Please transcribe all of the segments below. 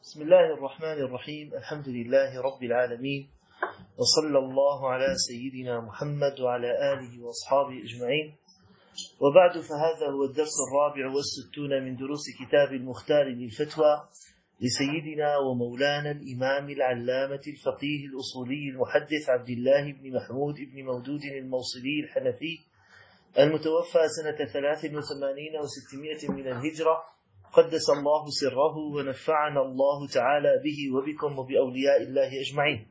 بسم الله الرحمن الرحيم. الحمد لله رب العالمين، وصلى الله على سيدنا محمد وعلى آله وأصحابه أجمعين، وبعد، فهذا هو الدرس 64 من دروس كتاب المختار للفتوى لسيدنا ومولانا الإمام العلامة الفقيه الأصولي المحدث عبد الله بن محمود بن مودود الموصلي الحنفي المتوفى سنة 83 و600 من الهجرة، قدس الله سره ونفعنا الله تعالى به وبكم وبأولياء الله أجمعين.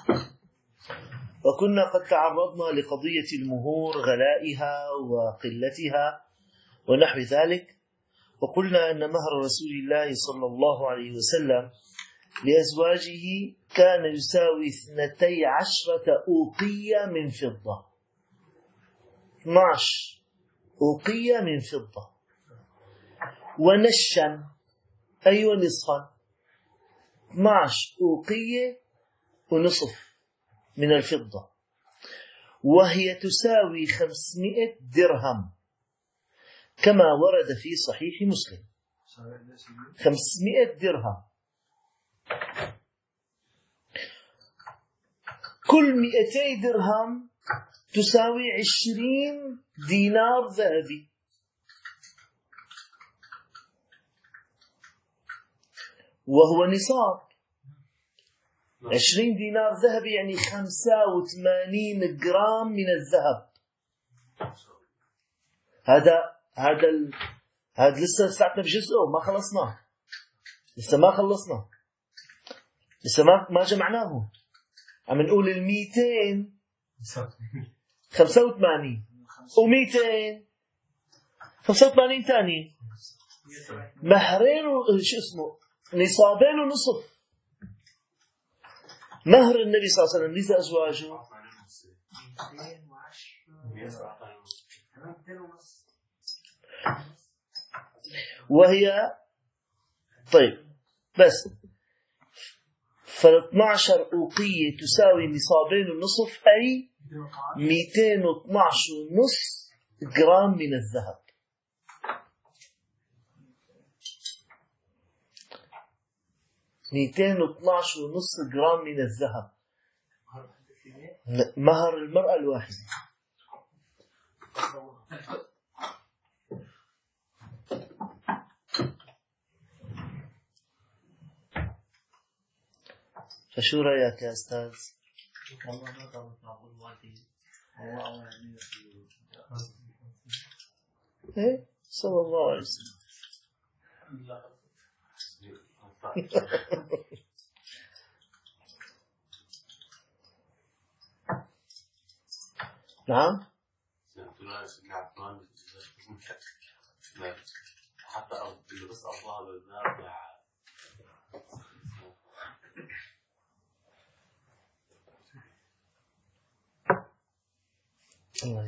وكنا قد تعرضنا لقضية المهور، غلائها وقلتها ونحو ذلك، وقلنا أن مهر رسول الله صلى الله عليه وسلم لأزواجه كان يساوي 12 أوقية من فضة، 12 أوقية من فضة، ونشا أي ونصفا، 12 أوقية ونصف من الفضة، وهي تساوي 500 درهم كما ورد في صحيح مسلم. 500 درهم، كل 200 درهم تساوي 20 دينار ذهبي، وهو نصاب. 20 دينار ذهبي يعني 85 جرام من الذهب. هذا لسه ساعتنا بجزءه، ما خلصناه، لسه ما خلصنا، لسه ما جمعناه. عم نقول 200 85 و200 85 ثاني، مهرين شو اسمه، نصابين ونصف. مهر النبي صلى الله عليه وسلم لأزواجه 210، وهي طيب بس ف12 أوقية تساوي نصابين ونصف، أي 212.5 جرام من الذهب. ونص جرام من الذهب، مهر المرأة الواحدة. فشو رأيك يا أستاذ؟ إيه؟ صلى الله عليه وسلم. نعم. حتى بس الله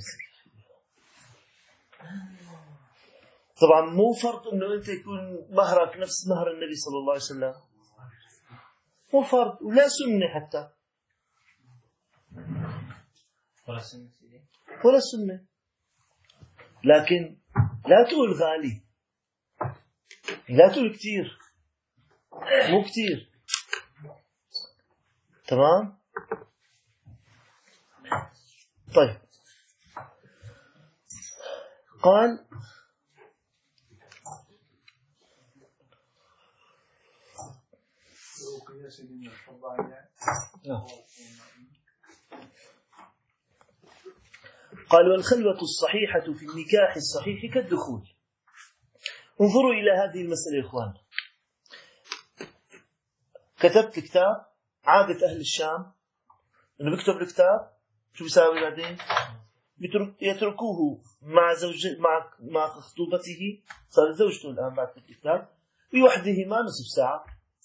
طبعا مو فرض انه انت يكون مهرك نفس مهر النبي صلى الله عليه وسلم، مو فرض ولا سنة حتى، ولا سنة، لكن لا تقول غالي، لا تقول كتير، مو كتير. تمام. طيب، قال والخلوة الصحيحة في النكاح الصحيح كالدخول. انظروا إلى هذه المسألة يا إخوان. كتبت كتاب، عادة أهل الشام إنه بيكتب الكتاب شو بيساوي بعدين؟ يتركوه مع زوجته، مع خطوبته، صار زوجته الآن بعد الكتاب، لوحدهما نصف ساعة،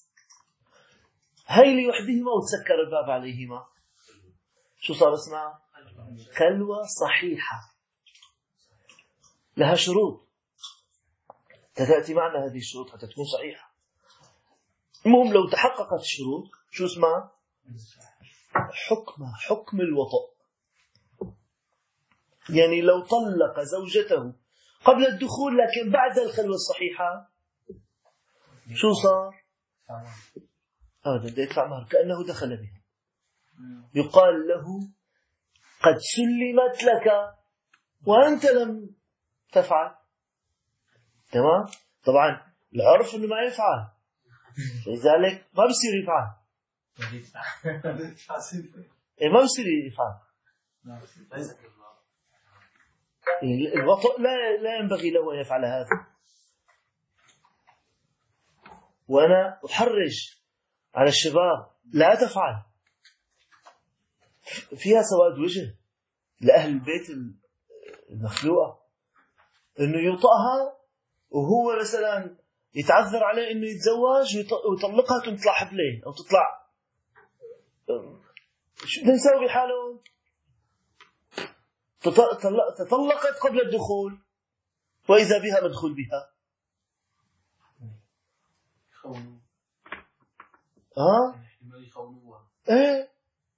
هاي لوحدهما وتسكر الباب عليهما. شو صار اسمها؟ خلوة صحيحة، لها شروط تأتي معنا هذه الشروط حتى تكون صحيحة. المهم لو تحققت الشروط شو اسمها؟ حكم الوطأ. يعني لو طلق زوجته قبل الدخول لكن بعد الخلوة الصحيحة شو صار؟ أبدا بده يدفع مهر كأنه دخل بها. يقال له قد سلمت لك وأنت لم تفعل. تمام. طبعا العرف إنه ما يفعل، لذلك ما بصير يفعل. ما بصير يفعل. الوطء لا ينبغي له أن يفعل هذا. وأنا أحرج على الشباب لا تفعل، فيها سواد وجه لأهل البيت المخلوقة، إنه يطأها وهو مثلا يتعذر عليه إنه يتزوج ويطلقها تطلع حبلين أو تطلع. شو بدنا نسوي بحالهم؟ تطلقت قبل الدخول وإذا بها مدخول بها. إيه.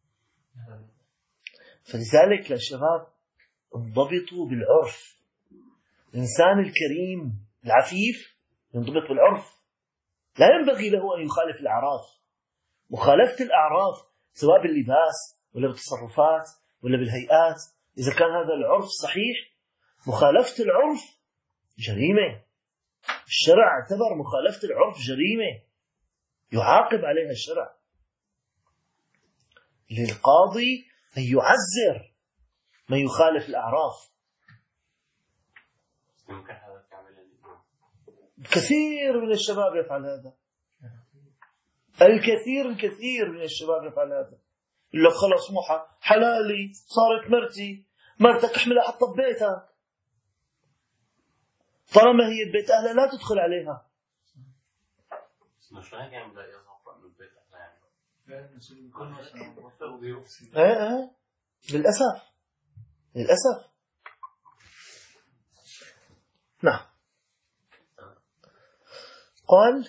فلذلك يا شباب انضبطوا بالعرف. الإنسان الكريم العفيف ينضبط بالعرف، لا ينبغي له أن يخالف الأعراف. مخالفة الأعراف سواء باللباس ولا بالتصرفات ولا بالهيئات، إذا كان هذا العرف صحيح، مخالفة العرف جريمة. الشرع اعتبر مخالفة العرف جريمة يعاقب عليها الشرع. للقاضي أن يعزر من يخالف الأعراف. كثير من الشباب يفعل هذا. الكثير من الشباب يفعل هذا. يقول لك خلص مو حلالي، صارت مرتك احملها حطها ببيتك، طالما هي ببيت أهلها لا تدخل عليها. للأسف. نعم. قال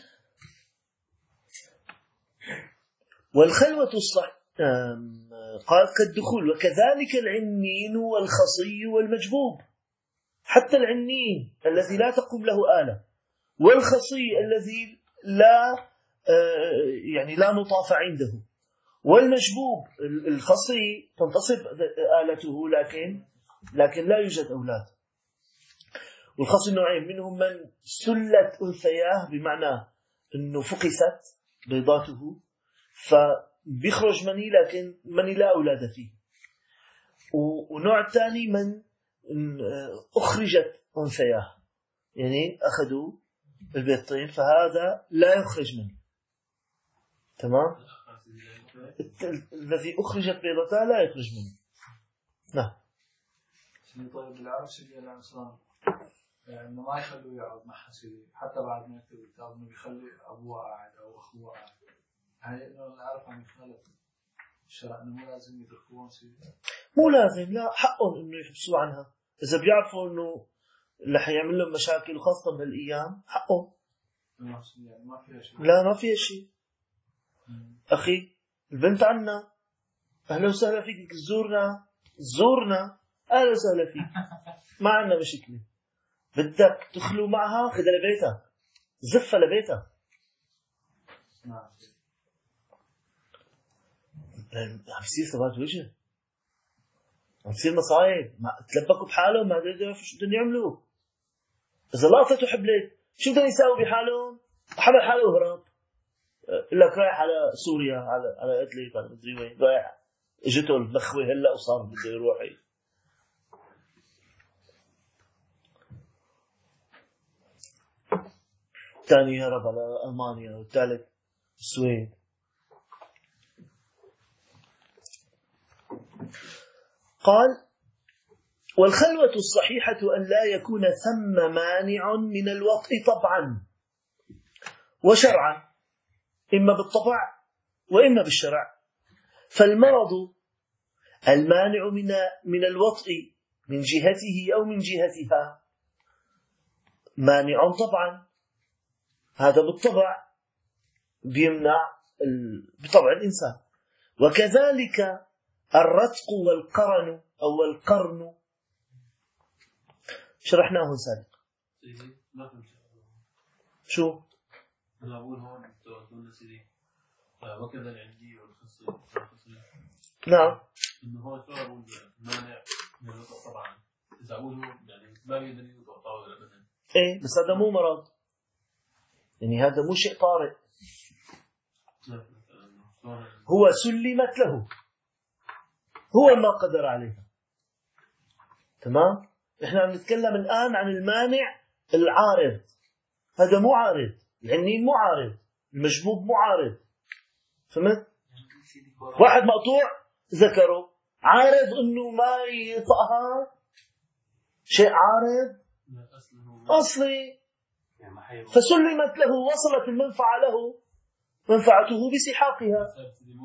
والخلوة قال كالدخول وكذلك العنين والخصي والمجبوب. حتى العنين الذي لا تقوم له آلة، والخصي الذي لا نطاف عنده، والمجبوب الخصي تنتصب آلته لكن لا يوجد أولاد. والخصي نوعين، منهم من سلت أنثياه بمعنى أنه فقست بيضاته فبيخرج مني لكن مني لا أولاد فيه. ونوع ثاني من أخرجت أنثياه، يعني أخذوا البيضتين فهذا لا يخرج مني. تمام. الذي أخرجت بيضتها لا يخرج مني. نعم. طيب بالعرف سيدي الإنسان إنه ما يخلوه يقعد مع حسيدي حتى بعد ما يكتب الكتاب، إنه بيخلي أبوه قاعد أو أخوه قاعد. هاي إنه نعرف عن يخالف الشرع، إنه مو لازم يتركوهم سيدي. مو لازم، لا، حقهم إنه يحبسوا عنها إذا بيعرفوا إنه اللي حيعمل لهم مشاكل، وخاصة بهالأيام حقهم. يعني ما فيها شيء. لا ما فيها شيء. أخي البنت عنا، أهلا وسهلا فيك، زورنا أهلا وسهلا فيك، ما عنا مشكلة. بدك تخلو معها خذها لبيتك، زفها لبيتك. عم يصير سواد وجه، عم يصير مصايب، تلبكوا بحالهم، ما يعرفوا شو بدهم يعملوا. إذا لقطته حبلت شو بدهم يساووا بحالهم؟ حمل حاله وهرب. لك رايح على سوريا، على إدلب، على مدري وين رايح، اجته البخوة هلا وصار بده يروح. الثاني هرب على ألمانيا، والثالث السويد. قال والخلوة الصحيحة أن لا يكون ثم مانع من الوطء طبعا وشرعا، إما بالطبع وإما بالشرع. فالمرض المانع من الوطء من جهته أو من جهتها مانع طبعا، هذا بالطبع بيمنع بطبع الإنسان. وكذلك الرتق والقرن أو القرن، شرحناه سابقا. شو أنا أقول هون تقول سيدي وكذا العندي والخصي نعم. إنه هو شو أقول مانع من الوضع طبعا. إذا أقول هو يعني ما بيقدر يوضع طاولة أبدا. إيه بس هذا مو مرض. يعني هذا مو شيء طارئ. هو سلمت له. هو ما قدر عليها. تمام؟ إحنا عم نتكلم الآن عن المانع العارض. هذا مو عارض. العنين مو عارض. المجبوب مو عارض. فهمت؟ واحد مقطوع ذكره عارض إنه ما يطأها. شيء عارض أصلي. فسلمت له وصلت المنفعة له منفعته بسحاقها.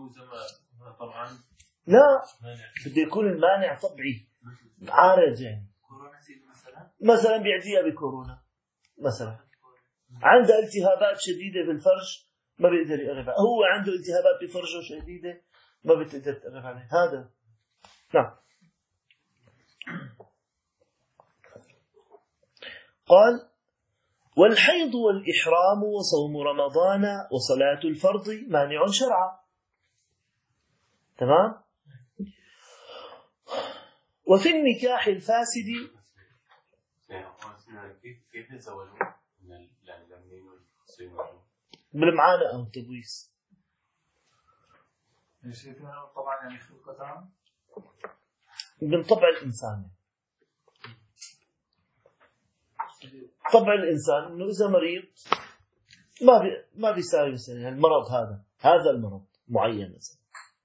لا بده يكون المانع طبيعي عارض. يعني مثلا بيعديها بكورونا مثلا عنده التهابات شديدة في الفرج ما بيقدر يقرب عليه. هو عنده التهابات بفرجه شديدة ما بتقدر تقرب عليه. هذا نعم. قال والحيض والإحرام وصوم رمضان وصلاة الفرض مانع شرعا. تمام. وفي النكاح الفاسد كيف نتزوجوا بالمعانقة أو التبويس. طبعا يعني خلقتان من طبع الإنسان. طبع الإنسان إنه إذا مريض ما بيساوي مثلا المرض هذا المرض معين مثلا.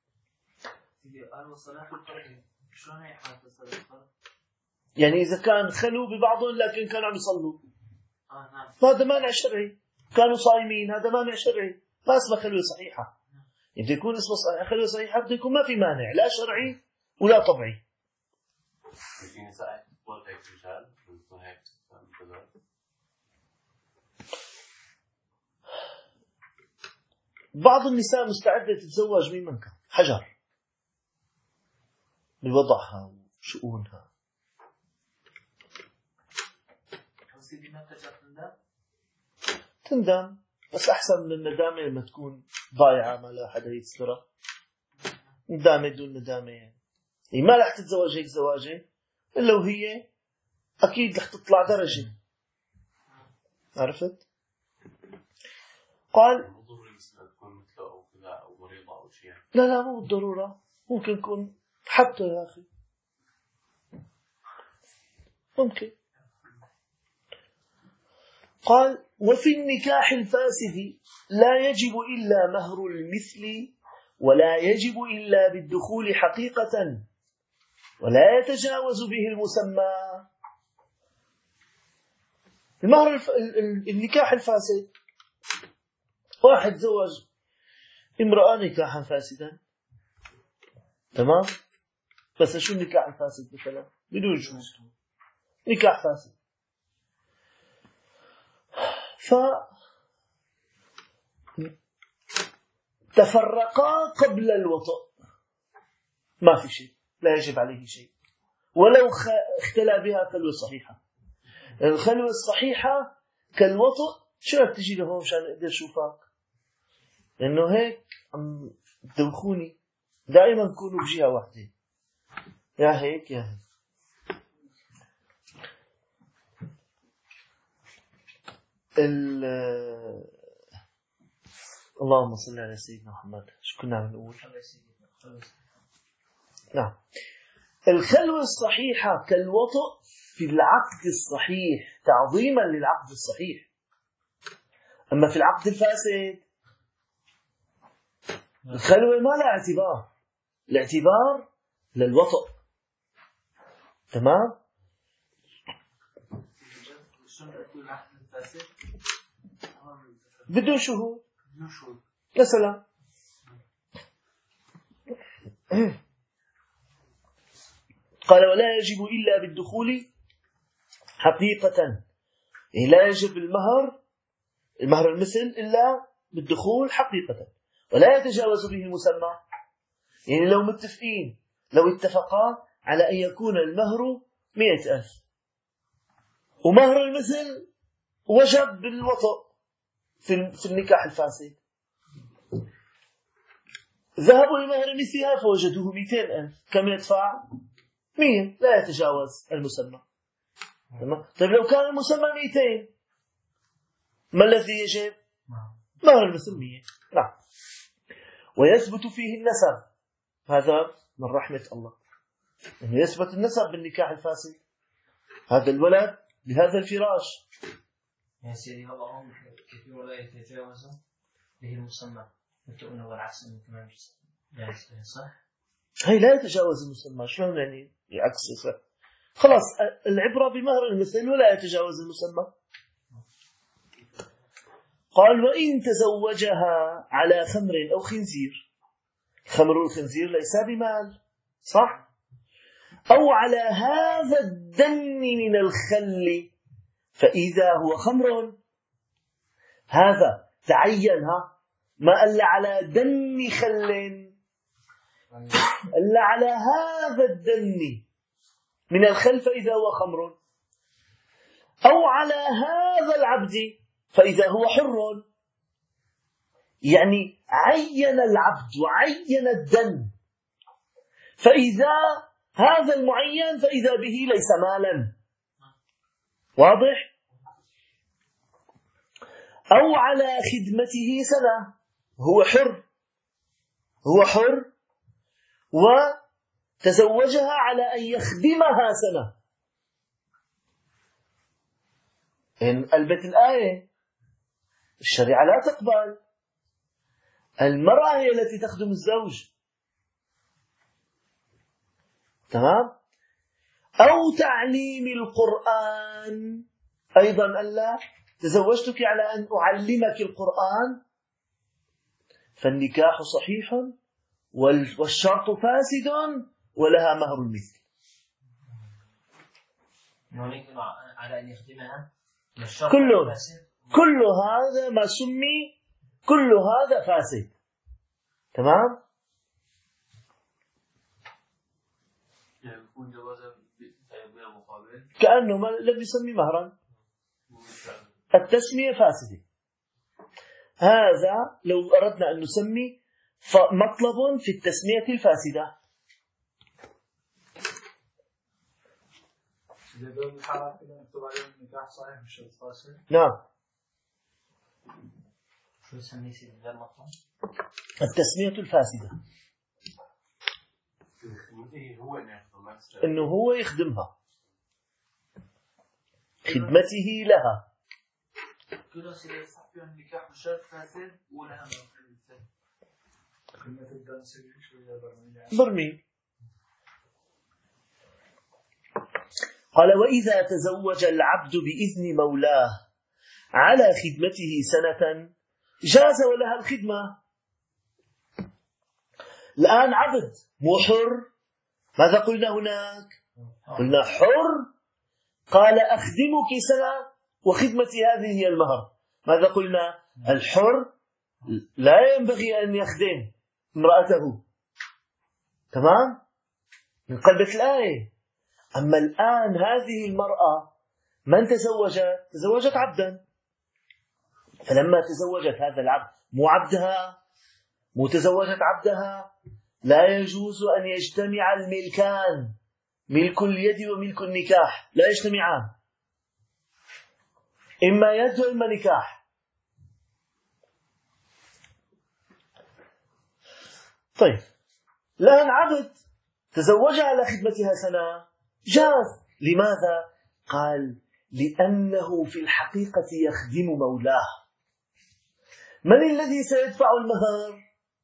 يعني إذا كان خلوا ببعضهم لكن كانوا عم يصلوا هذا مانع شرعي. كانوا صايمين هذا مانع شرعي. ما اسمه خلوة صحيحة. يعني بده يكون اسمه خلوة صحيحة بده يكون ما في مانع لا شرعي ولا طبيعي. بعض النساء مستعدة تتزوج ممن كان حجر بوضعها وشؤونها. تندم بس أحسن من الندامة لما تكون ضايعة ما لا حدا يسترها. ندامة دون ندامة يعني ما رح تتزوج هيك زواجة إلا وهي أكيد رح تطلع درجة. عرفت؟ قال لا مو بالضرورة. ممكن يكون حتى يا أخي ممكن. قال وفي النكاح الفاسد لا يجب إلا مهر المثل ولا يجب إلا بالدخول حقيقة ولا يتجاوز به المسمى. المهر النكاح الفاسد واحد زوج امرأة نكاحا فاسدا. تمام. بس شو النكاح الفاسد مثلا بدون شروط نكاح فاسد. فتفرقا قبل الوطء ما في شيء لا يجب عليه شيء ولو اختلى بها خلوة صحيحة. الخلوة الصحيحة كالوطء شو رح تجي لهون مشان اقدر اشوفك لانه هيك عم تدوخوني. دائما كونوا بجهة واحدة يا هيك يا هيك. اللهم صل على سيدنا محمد. شو كنا عم نقول؟ نعم. الخلوة الصحيحة كالوطء في العقد الصحيح تعظيما للعقد الصحيح. أما في العقد الفاسد الخلوة ما لها اعتبار. الاعتبار للوطء. تمام. بدون شهود مثلا. قال ولا يجب إلا بالدخول حقيقة. لا يجب المهر المثل إلا بالدخول حقيقة ولا يتجاوز به المسمى. يعني لو متفقين لو اتفقا على أن يكون المهر 100,000 ومهر المثل وجب بالوطء في النكاح الفاسد؟ ذهبوا لمهر مثلها فوجدوه 200,000. كم يدفع؟ 100، لا يتجاوز المسمى. طيب لو كان المسمى 200 ما الذي يجب؟ مهر المثل 100. نعم. ويثبت فيه النسب، هذا من رحمة الله أنه يثبت النسب بالنكاح الفاسد. هذا الولد لهذا الفراش. يا سيدي والله كثير لا يتجاوز به المسمى والتؤمن والعكس من كمان جائز صح؟ هي لا يتجاوز المسمى. شلون يعني يعكس؟ خلاص العبرة بمهر المثل ولا يتجاوز المسمى. قال وإن تزوجها على خمر أو خنزير، خمر الخنزير ليس بمال صح؟ أو على هذا الدن من الخل فإذا هو خمر. هذا تعينها، ما ألا على دن خل، ألا على هذا الدن من الخل فإذا هو خمر، أو على هذا العبد فإذا هو حر. يعني عين العبد وعين الدن، فإذا هذا المعين فإذا به ليس مالا. واضح؟ أو على خدمته سنة، هو حر، هو حر وتزوجها على أن يخدمها سنة. إن قلبت الآية الشريعة لا تقبل. المرأة هي التي تخدم الزوج. تمام؟ أو تعليم القرآن أيضا، ألا تزوجتك على أن أعلمك القرآن فالنكاح صحيح والشرط فاسد ولها مهر المثل. على أن يخدمها كل هذا ما سمي، كل هذا فاسد. تمام؟ يعني يكون جوازا بلا مقابل كأنه لم يسمي مهرا. التسمية فاسدة. هذا لو أردنا أن نسمي فمطلب في التسمية الفاسدة. إذا دول الحالات اللي نكتب عليهم النكاح صحيح مش شرط فاسد. نعم. شو يسميه سيدي غير مطلوب؟ التسمية الفاسدة إنه هو يخدمها، خدمته لها. كل سيدي يصح فيها النكاح مش شرط فاسد ولها مهر. كلمة الدنس شوية برمي. قال وإذا تزوج العبد بإذن مولاه على خدمته سنة جاز ولها الخدمة. الآن عبد مو حر. ماذا قلنا هناك؟ قلنا حر. قال أخدمك سنة وخدمتي هذه هي المهر. ماذا قلنا؟ الحر لا ينبغي أن يخدم امرأته. تمام؟ من قلبة الآية. أما الآن هذه المرأة من تزوجت عبدا، فلما تزوجت هذا العبد مو عبدها، مو تزوجت عبدها، لا يجوز أن يجتمع الملكان، ملك اليد وملك النكاح لا يجتمعان، إما يد وإما نكاح. طيب الآن عبد تزوج على خدمتها سنة جاز. لماذا؟ قال لأنه في الحقيقة يخدم مولاه. من الذي سيدفع المهر؟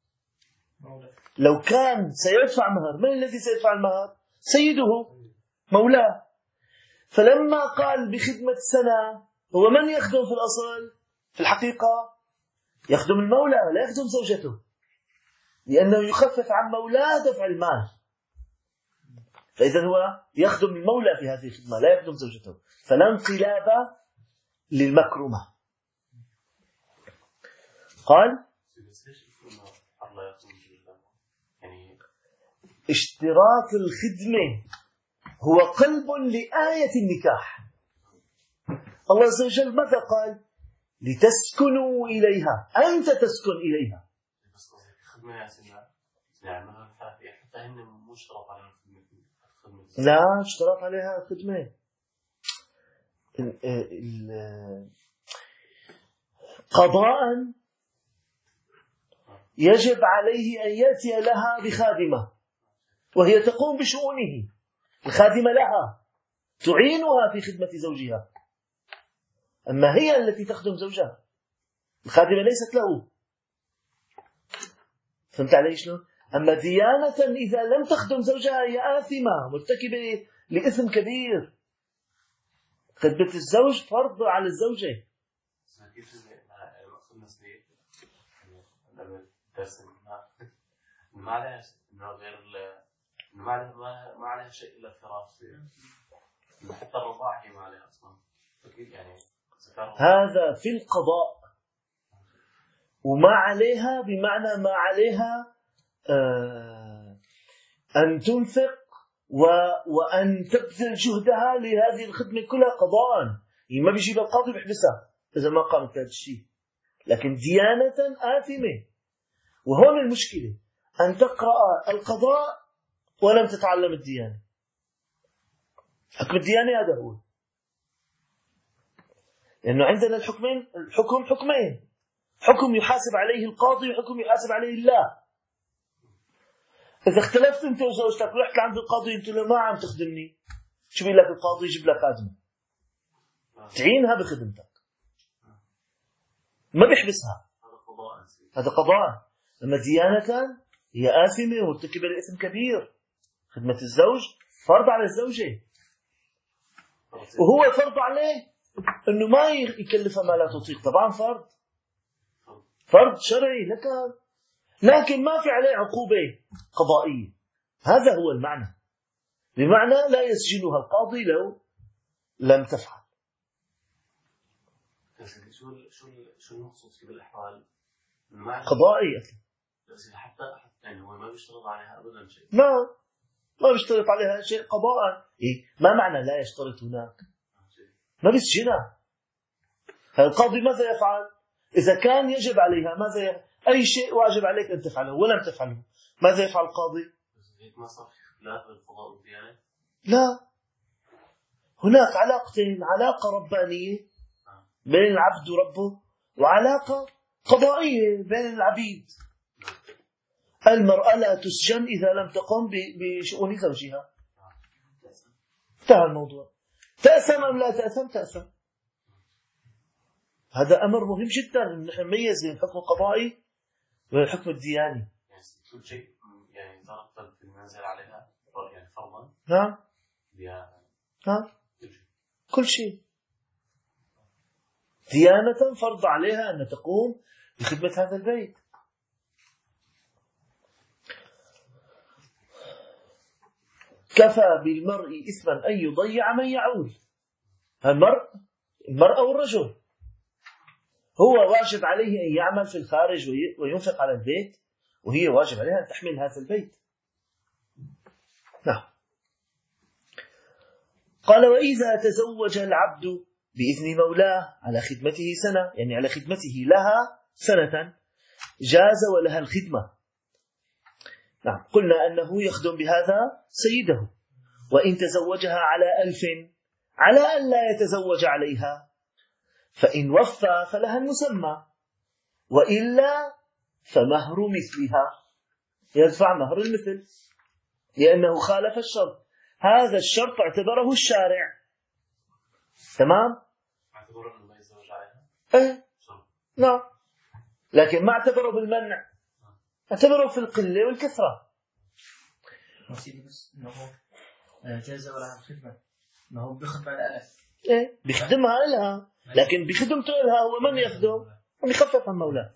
لو كان سيدفع مهر، من الذي سيدفع المهر؟ سيده مولاه. فلما قال بخدمة سنة، هو من يخدم في الأصل؟ في الحقيقة يخدم المولى لا يخدم زوجته، لأنه يخفف عن مولاه دفع المال. فإذا هو يخدم المولى في هذه الخدمة لا يخدم زوجته، فلا انقلاب للمكرمة. قال اشتراط الخدمة هو قلب لآية النكاح. الله عز وجل ماذا قال؟ لتسكنوا إليها، أنت تسكن إليها. بس خدمة يا سيدي يعني مثلا حتى هن مو اشترط على الخدمة. لا اشترط عليها خدمة. قضاء يجب عليه أن يأتي لها بخادمة وهي تقوم بشؤونه، الخادمة لها تعينها في خدمة زوجها، أما هي التي تخدم زوجها، الخادمة ليست له. فهمت علي شلون؟ أما ديانة إذا لم تخدم زوجها هي آثمة مرتكبة لإثم كبير. خدمة الزوج فرض على الزوجة. ما عليها إنه غير ما عليها شيء إلا الفراش، حتى الرضاعة هي ما عليها أصلا يعني. هذا في القضاء، وما عليها بمعنى ما عليها أن تنفق وأن تبذل جهدها لهذه الخدمة كلها قضاء. يعني ما بيجيب القاضي بيحبسها إذا ما قامت هذا الشيء، لكن ديانة آثمة. وهون المشكلة أن تقرأ القضاء ولم تتعلم الديانة. حكم الديانة هذا هو، لأنه عندنا الحكم حكمين، حكم يحاسب عليه القاضي وحكم يحاسب عليه الله. إذا اختلفت أنت وزوجتك ورحت لعند القاضي أنت ما عم تخدمني، شو بيقول لك القاضي؟ يجيب لك خادمة تعينها بخدمتك، ما بيحبسها. هذا قضاء. أما ديانة هي آثمة ومرتكبة لإثم كبير. خدمة الزوج فرض على الزوجة، وهو فرض عليه أنه ما يكلفها ما لا تطيق. طبعا فرض شرعي لكن ما في عليه عقوبة قضائية. هذا هو المعنى، بمعنى لا يسجنها القاضي لو لم تفعل. شو المقصود في بالأحوال قضائي؟ بس حتى يعني هو ما بيشترط عليها أبدا شيء. ما بيشترط عليها شيء قضاء. إيه؟ ما معنى لا يشترط هناك؟ ما بيسجنها. القاضي ماذا يفعل؟ إذا كان يجب عليها ماذا يفعل؟ أي شيء واجب عليك أن تفعله ولم تفعله ماذا يفعل القاضي؟ ما صار في خلاف بين القضاء والديانة؟ لا، هناك علاقتين: علاقة ربانية بين العبد وربه، وعلاقة قضائية بين العبيد. المرأة لا تسجن إذا لم تقم بشؤون زوجها. انتهى الموضوع. تأثم أم لا تأثم؟ تأثم. هذا أمر مهم جدا أن نحن نميز بين الحكم القضائي والحكم الدياني. يعني كل شيء يعني ترتب في المنزل عليها يعني فرضا. نعم. ديانة. كل شيء. ديانة فرض عليها أن تقوم بخدمة هذا البيت. كفى بالمرء إثما أن يضيع من يعول. المرء والرجل هو واجب عليه أن يعمل في الخارج وينفق على البيت، وهي واجب عليها أن تحمل هذا البيت. نعم. قال: وإذا تزوج العبد بإذن مولاه على خدمته سنة، يعني على خدمته لها سنة، جاز ولها الخدمة. نعم. قلنا أنه يخدم بهذا سيده، وإن تزوجها على 1000 على أن لا يتزوج عليها، فإن وفى فلها المسمى، وإلا فمهر مثلها، يدفع مهر المثل، لأنه خالف الشرط. هذا الشرط اعتبره الشارع. تمام؟ اعتبره أنه ما يتزوج عليها؟ إيه؟ نعم. لكن ما اعتبره بالمنع، اعتبره في القلة والكثرة. بس إنه جاز ولها الخدمة، إنه بيخدم على 1000. إيه؟ بيخدمها لها، لكن بخدمته لها هو من يخدم؟ من يخفف عن مولاه.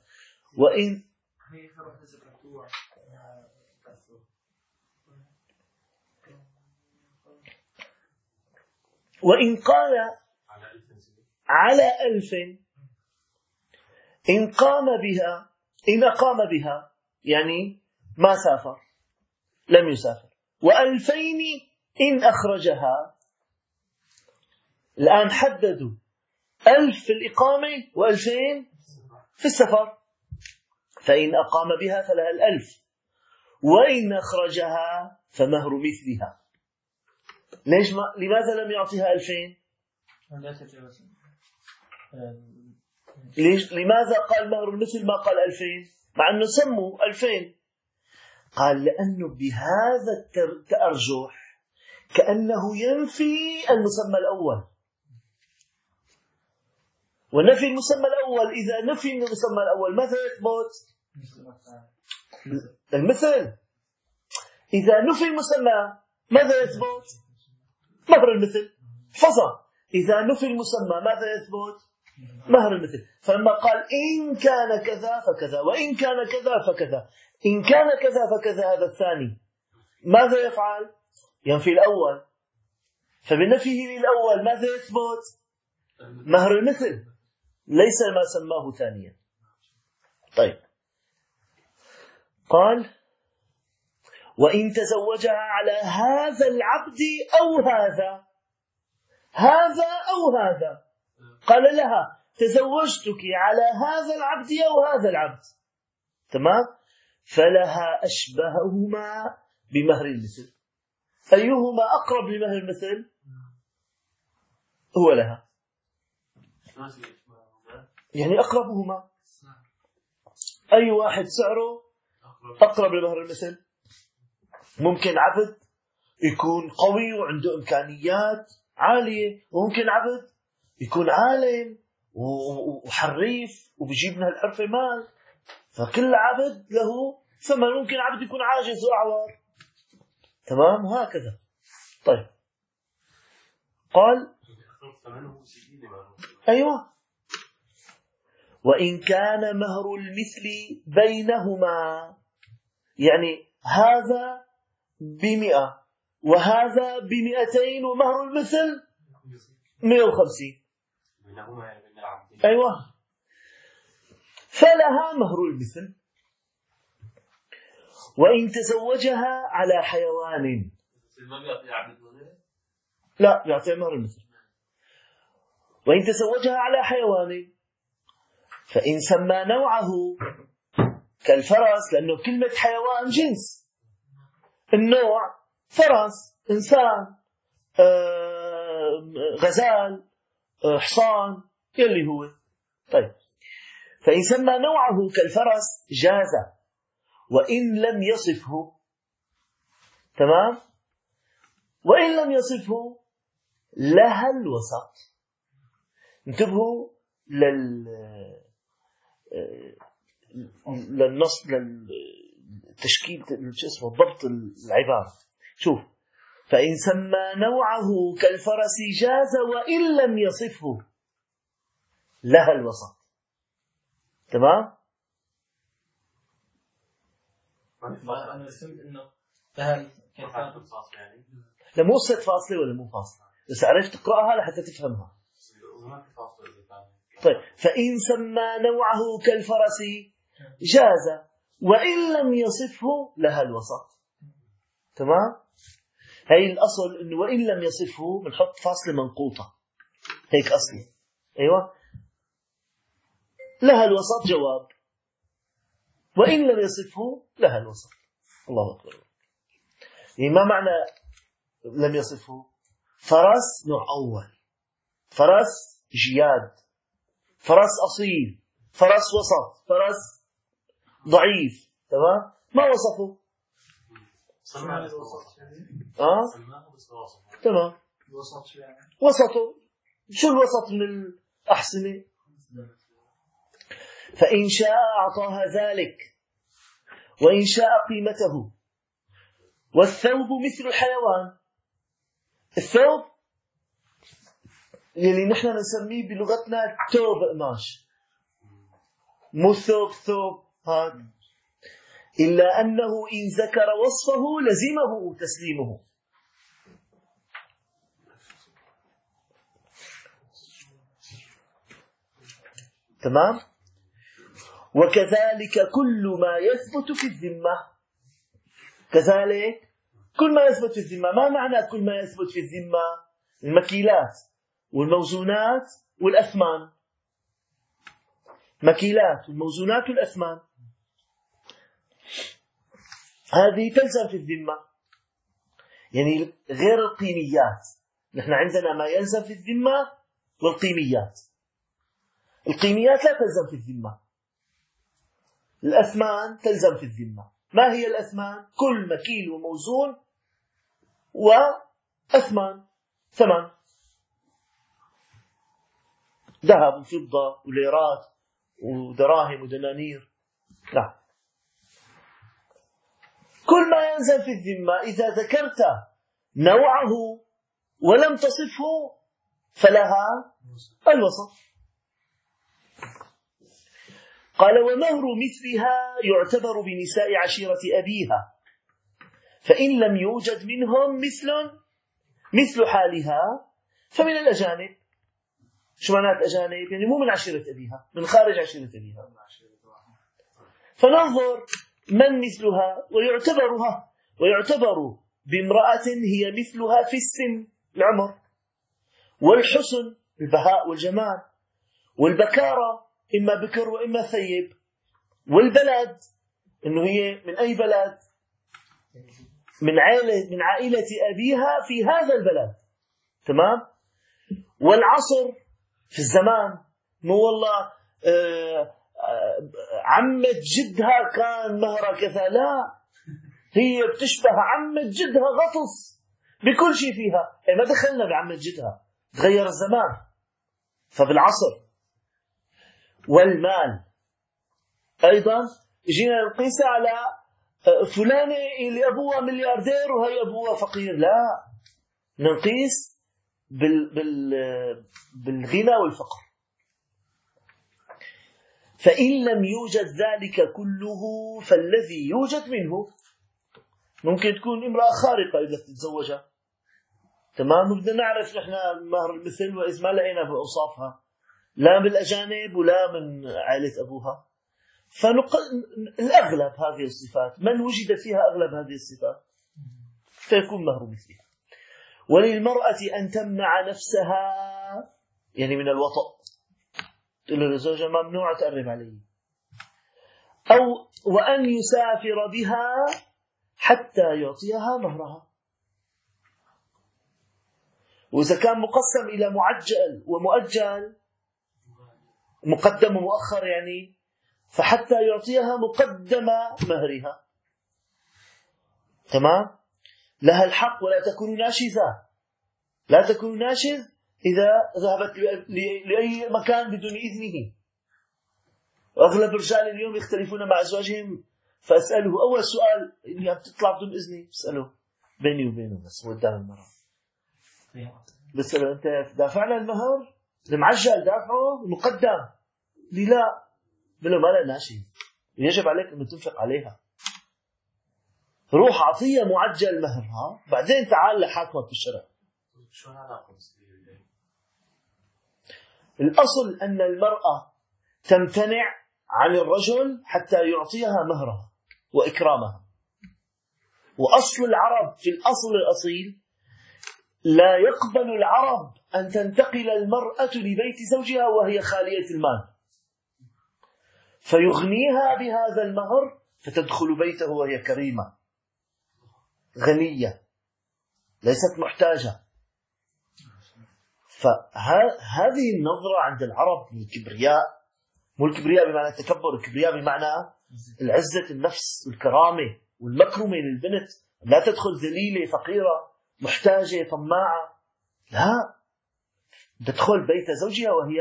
وإن قال على 1000 إن أقام بها يعني ما سافر، لم يسافر، 2000 إن أخرجها. الآن حددوا 1000 في الإقامة و2000 في السفر. فإن أقام بها فلها 1000، وإن أخرجها فمهر مثلها. لماذا لم يعطيها 2000؟ لماذا قال مهر المثل ما قال 2000 مع أنه سموا 2000؟ قال لأنه بهذا التأرجح كأنه ينفي المسمى الأول، ونفي المسمى الأول إذا نفي المسمى الأول ماذا يثبت؟ المثل. إذا نفي المسمى ماذا يثبت؟ مهر المثل. فصل. إذا نفي المسمى ماذا يثبت؟ مهر المثل. فلما قال إن كان كذا فكذا وإن كان كذا فكذا، إن كان كذا فكذا هذا الثاني ماذا يفعل؟ ينفي الأول. فبنفيه للأول ماذا يثبت؟ مهر المثل، ليس ما سماه ثانيا. طيب، قال وإن تزوجها على هذا العبد أو هذا أو هذا، قال لها تزوجتك على هذا العبد أو هذا العبد، تمام؟ فلها أشبههما بمهر المثل. أيهما أقرب لمهر المثل هو لها، يعني أقربهما. أي واحد سعره أقرب لمهر المثل؟ ممكن عبد يكون قوي وعنده إمكانيات عالية، وممكن عبد يكون عالم وحريف وبيجيب من هالحرفة مال. فكل عبد له ثمن. ممكن عبد يكون عاجز وأعور، تمام؟ وهكذا. طيب، قال أيوة، وإن كان مهر المثل بينهما، يعني هذا 100 وهذا 200 ومهر المثل 150. أيوة، فلها مهر المثل. وإن تزوجها على حيوان، لا يعطيها مهر المثل. وإن تزوجها على حيوان فإن سمى نوعه كالفرس، لأنه كلمة حيوان جنس، النوع فرس، إنسان، غزال، حصان، يلي هو. طيب، فإن سمى نوعه كالفرس جاز وإن لم يصفه، تمام؟ وإن لم يصفه لها الوسط. انتبهوا للنص، للتشكيل، شو اسمه، ضبط العبارة. شوف، فإن سمى نوعه كالفرس جاز وإن لم يصفه لها الوسط، تمام؟ أنا فهمت إنه لها لا مو ست فاصلة ولا مو فاصلة، بس عرفت تقرأها لحتى تفهمها. طيب، فإن سمى نوعه كالفرس جاز وإن لم يصفه لها الوسط، تمام؟ هي الأصل إنه وإن لم يصفه بنحط فاصلة منقوطة، هيك أصلي. أيوة، لها الوسط جواب، وإن لم يصفه لها الوسط. الله أكبر. يعني ما معنى لم يصفه؟ فرس نوع أول، فرس جياد، فرس أصيل، فرس وسط، فرس ضعيف، تمام؟ ما وصفه. تمام، وسطه. شو الوسط من الأحسنة؟ فإن شاء أعطاها ذلك وإن شاء قيمته. والثوب مثل الحيوان. الثوب يلي نحن نسميه بلغتنا توب قماش، مو ثوب هذا، إلا أنه إن ذكر وصفه لزمه تسليمه. تمام؟ وكذلك كل ما يثبت في الذمة. كذلك كل ما يثبت في الذمة. ما معنى كل ما يثبت في الذمة؟ المكيلات والموزونات والأثمان، مكيلات والموزونات والأثمان، هذه تلزم في الذمة. يعني غير القيميات، نحن عندنا ما يلزم في الذمة والقيميات. القيميات لا تلزم في الذمة، الأثمان تلزم في الذمة. ما هي الأثمان؟ كل مكيل وموزون وأثمان، ثمن، ذهب وفضة وليرات ودراهم ودنانير. لا، كل ما يلزم في الذمة إذا ذكرت نوعه ولم تصفه فلها الوصف. قال: ومهر مثلها يعتبر بنساء عشيرة أبيها، فإن لم يوجد منهم مثل حالها فمن الأجانب. شو معنات أجانب؟ يعني مو من عشيرة أبيها، من خارج عشيرة أبيها. فننظر من مثلها ويعتبر بامرأة هي مثلها في السن، العمر، والحسن، البهاء والجمال، والبكارة، إما بكر وإما ثيب، والبلد، إنه هي من أي بلد، من عائلة أبيها في هذا البلد. تمام؟ والعصر، في الزمان، مو والله عمة جدها كان مهرها كذا، لا، هي بتشبه عمة جدها غطس بكل شيء فيها. ما دخلنا بعمة جدها، تغير الزمان. فبالعصر والمال أيضا جينا نقيس على فلانة اللي أبوها ملياردير وهي أبوها فقير، لا، نقيس بالغنى والفقر. فإن لم يوجد ذلك كله فالذي يوجد منه، ممكن تكون امرأة خارقة إذا تتزوجها. تمام؟ بدنا نعرف نحن مهر المثل، وإذ ما لقينا بأوصافها لا بالأجانب ولا من عائلة أبوها، الأغلب هذه الصفات، من وجد فيها أغلب هذه الصفات فيكون مهر مثلها. وللمرأة أن تمنع نفسها، يعني من الوطأ، تقول له لزوجها ممنوع تقرب علي، أو وأن يسافر بها حتى يعطيها مهرها. وإذا كان مقسم إلى معجل ومؤجل، مقدم ومؤخر يعني، فحتى يعطيها مقدم مهرها. تمام؟ لها الحق ولا تكون ناشزة، لا تكون ناشز إذا ذهبت لأي مكان بدون إذنه. وأغلب الرجال اليوم يختلفون مع أزواجهم، فأسأله أول سؤال اللي بتطلع بدون إذني، بسأله بيني وبينه بس قدام المرأة، بسأله أنت دافع لها المهر المعجل، دافعه مقدم؟ لي لا، بله ما لا ناشي، يجب عليك أن تنفق عليها. روح أعطيها معجل مهرها، بعدين تعال لحاكمك بالشرع. شو العلاقة؟ الأصل أن المرأة تمتنع عن الرجل حتى يعطيها مهرها وإكرامها. وأصل العرب في الأصل الأصيل لا يقبل العرب أن تنتقل المرأة لبيت زوجها وهي خالية المال، فيغنيها بهذا المهر فتدخل بيته وهي كريمة غنية ليست محتاجة. فهذه النظرة عند العرب من الكبرياء، مو الكبرياء بمعنى التكبر، الكبرياء بمعنى العزة النفس والكرامة والمكرمة للبنت، لا تدخل ذليلة فقيرة محتاجة طماعة، لا، تدخل بيت زوجها وهي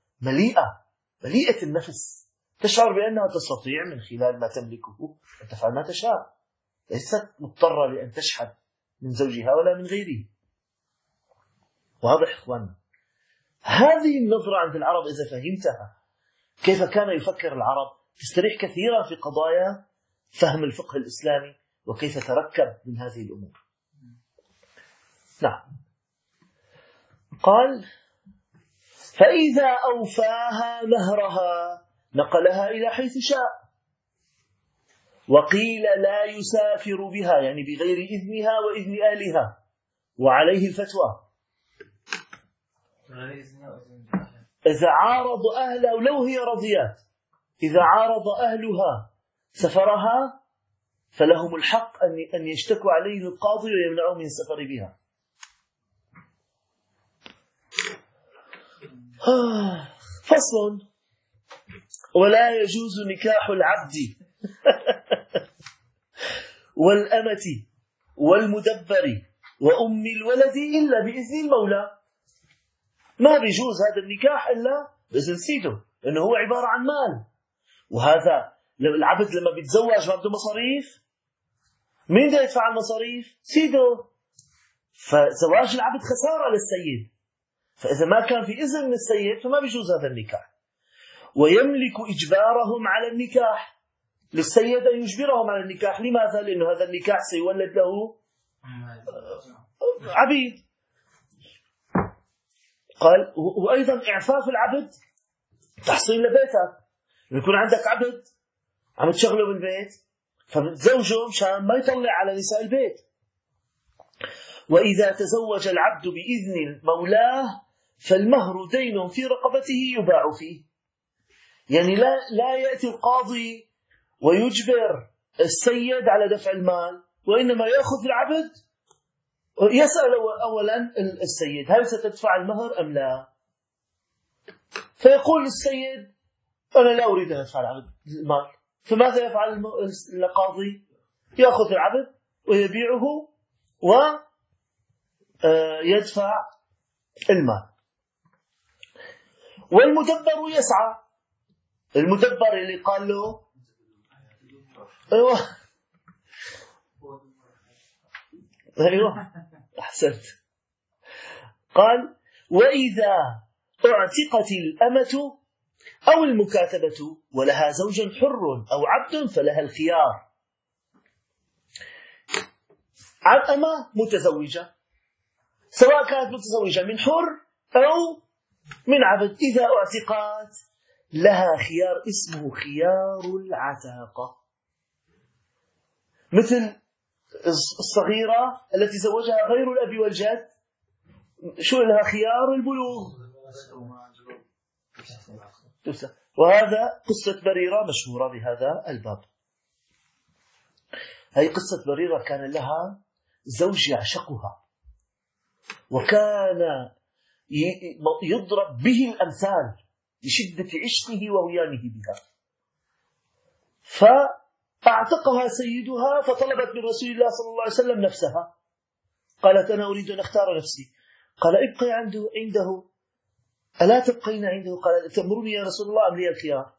مليئة النفس، تشعر بأنها تستطيع من خلال ما تملكه أن تفعل ما تشاء، ليست مضطرة لأن تشحذ من زوجها ولا من غيره. واضح إخواننا؟ هذه النظرة عند العرب إذا فهمتها كيف كان يفكر العرب، تستريح كثيرا في قضايا فهم الفقه الإسلامي وكيف تركب من هذه الأمور. نعم. قال: فإذا أوفاها مهرها نقلها إلى حيث شاء. وقيل لا يسافر بها، يعني بغير إذنها وإذن أهلها، وعليه الفتوى. إذا عارض أهلها ولو هي رضيات، إذا عارض أهلها سفرها فلهم الحق أن يشتكوا عليه القاضي ويمنعوا من السفر بها. فصل: ولا يجوز نكاح العبد والأمة والمدبر وأم الولد إلا بإذن المولى. ما بيجوز هذا النكاح إلا بإذن سيده، لأنه هو عبارة عن مال. وهذا العبد لما بيتزوج ما بده مصاريف، مين بده يدفع المصاريف؟ سيده. فزواج العبد خسارة للسيد، فإذا ما كان في إذن من السيد فما بيجوز هذا النكاح. ويملك إجبارهم على النكاح، للسيد أن يجبرهم على النكاح. لماذا؟ لأنه هذا النكاح سيولد له عبيد. قال: وأيضا إعفاف العبد تحصيل لبيتك. يكون عندك عبد عم تشغله بالبيت فبتزوجه مشان ما يطلع على نساء البيت. وإذا تزوج العبد بإذن مولاه فالمهر دين في رقبته يباع فيه. يعني لا يأتي القاضي ويجبر السيد على دفع المال، وإنما يأخذ العبد يسأل أولا السيد: هل ستدفع المهر أم لا؟ فيقول السيد: أنا لا أريد أن أدفع العبد المال. فماذا يفعل القاضي؟ يأخذ العبد ويبيعه ويدفع المال. والمدبر يسعى. المدبر اللي قال له أيوة أحسنت. قال: وإذا اعتقت الأمة أو المكاتبة ولها زوج حر أو عبد فلها الخيار. أمة متزوجة، سواء كانت متزوجة من حر أو من عبد، إذا اعتقت لها خيار اسمه خيار العتاقة. مثل الصغيرة التي زوجها غير الأب والجد، شو لها؟ خيار البلوغ. وهذا قصة بريرة مشهورة بهذا الباب. هذه قصة بريرة كان لها زوج يعشقها، وكان يضرب به الأمثال لشدة عشقه وهيامه بها. فأعتقها سيدها فطلبت من رسول الله صلى الله عليه وسلم نفسها. قالت: أنا أريد أن أختار نفسي. قال: ابقي عنده. ألا تبقين عنده؟ قال: تأمرني يا رسول الله أم لي الخيار؟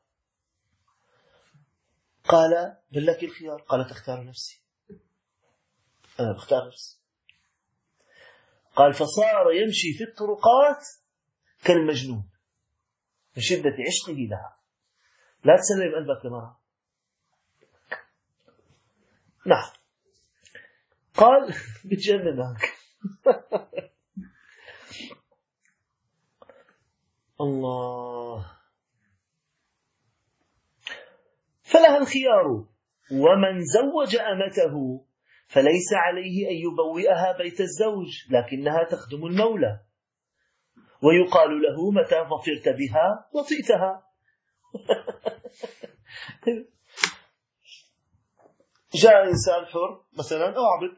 قال: بل لك الخيار. قالت: أختار نفسي، أنا بختار نفسي. قال: فصار يمشي في الطرقات كالمجنون من شدة عشقه لها. لا تسلم قلبك لمرأة. نعم. قال: بتجننك. الله. فلها الخيار. ومن زوج أمته فليس عليه أن يبوئها بيت الزوج، لكنها تخدم المولى، ويقال له: متى ظفرت بها وطئتها. جاء إنسان حر مثلا أو عبد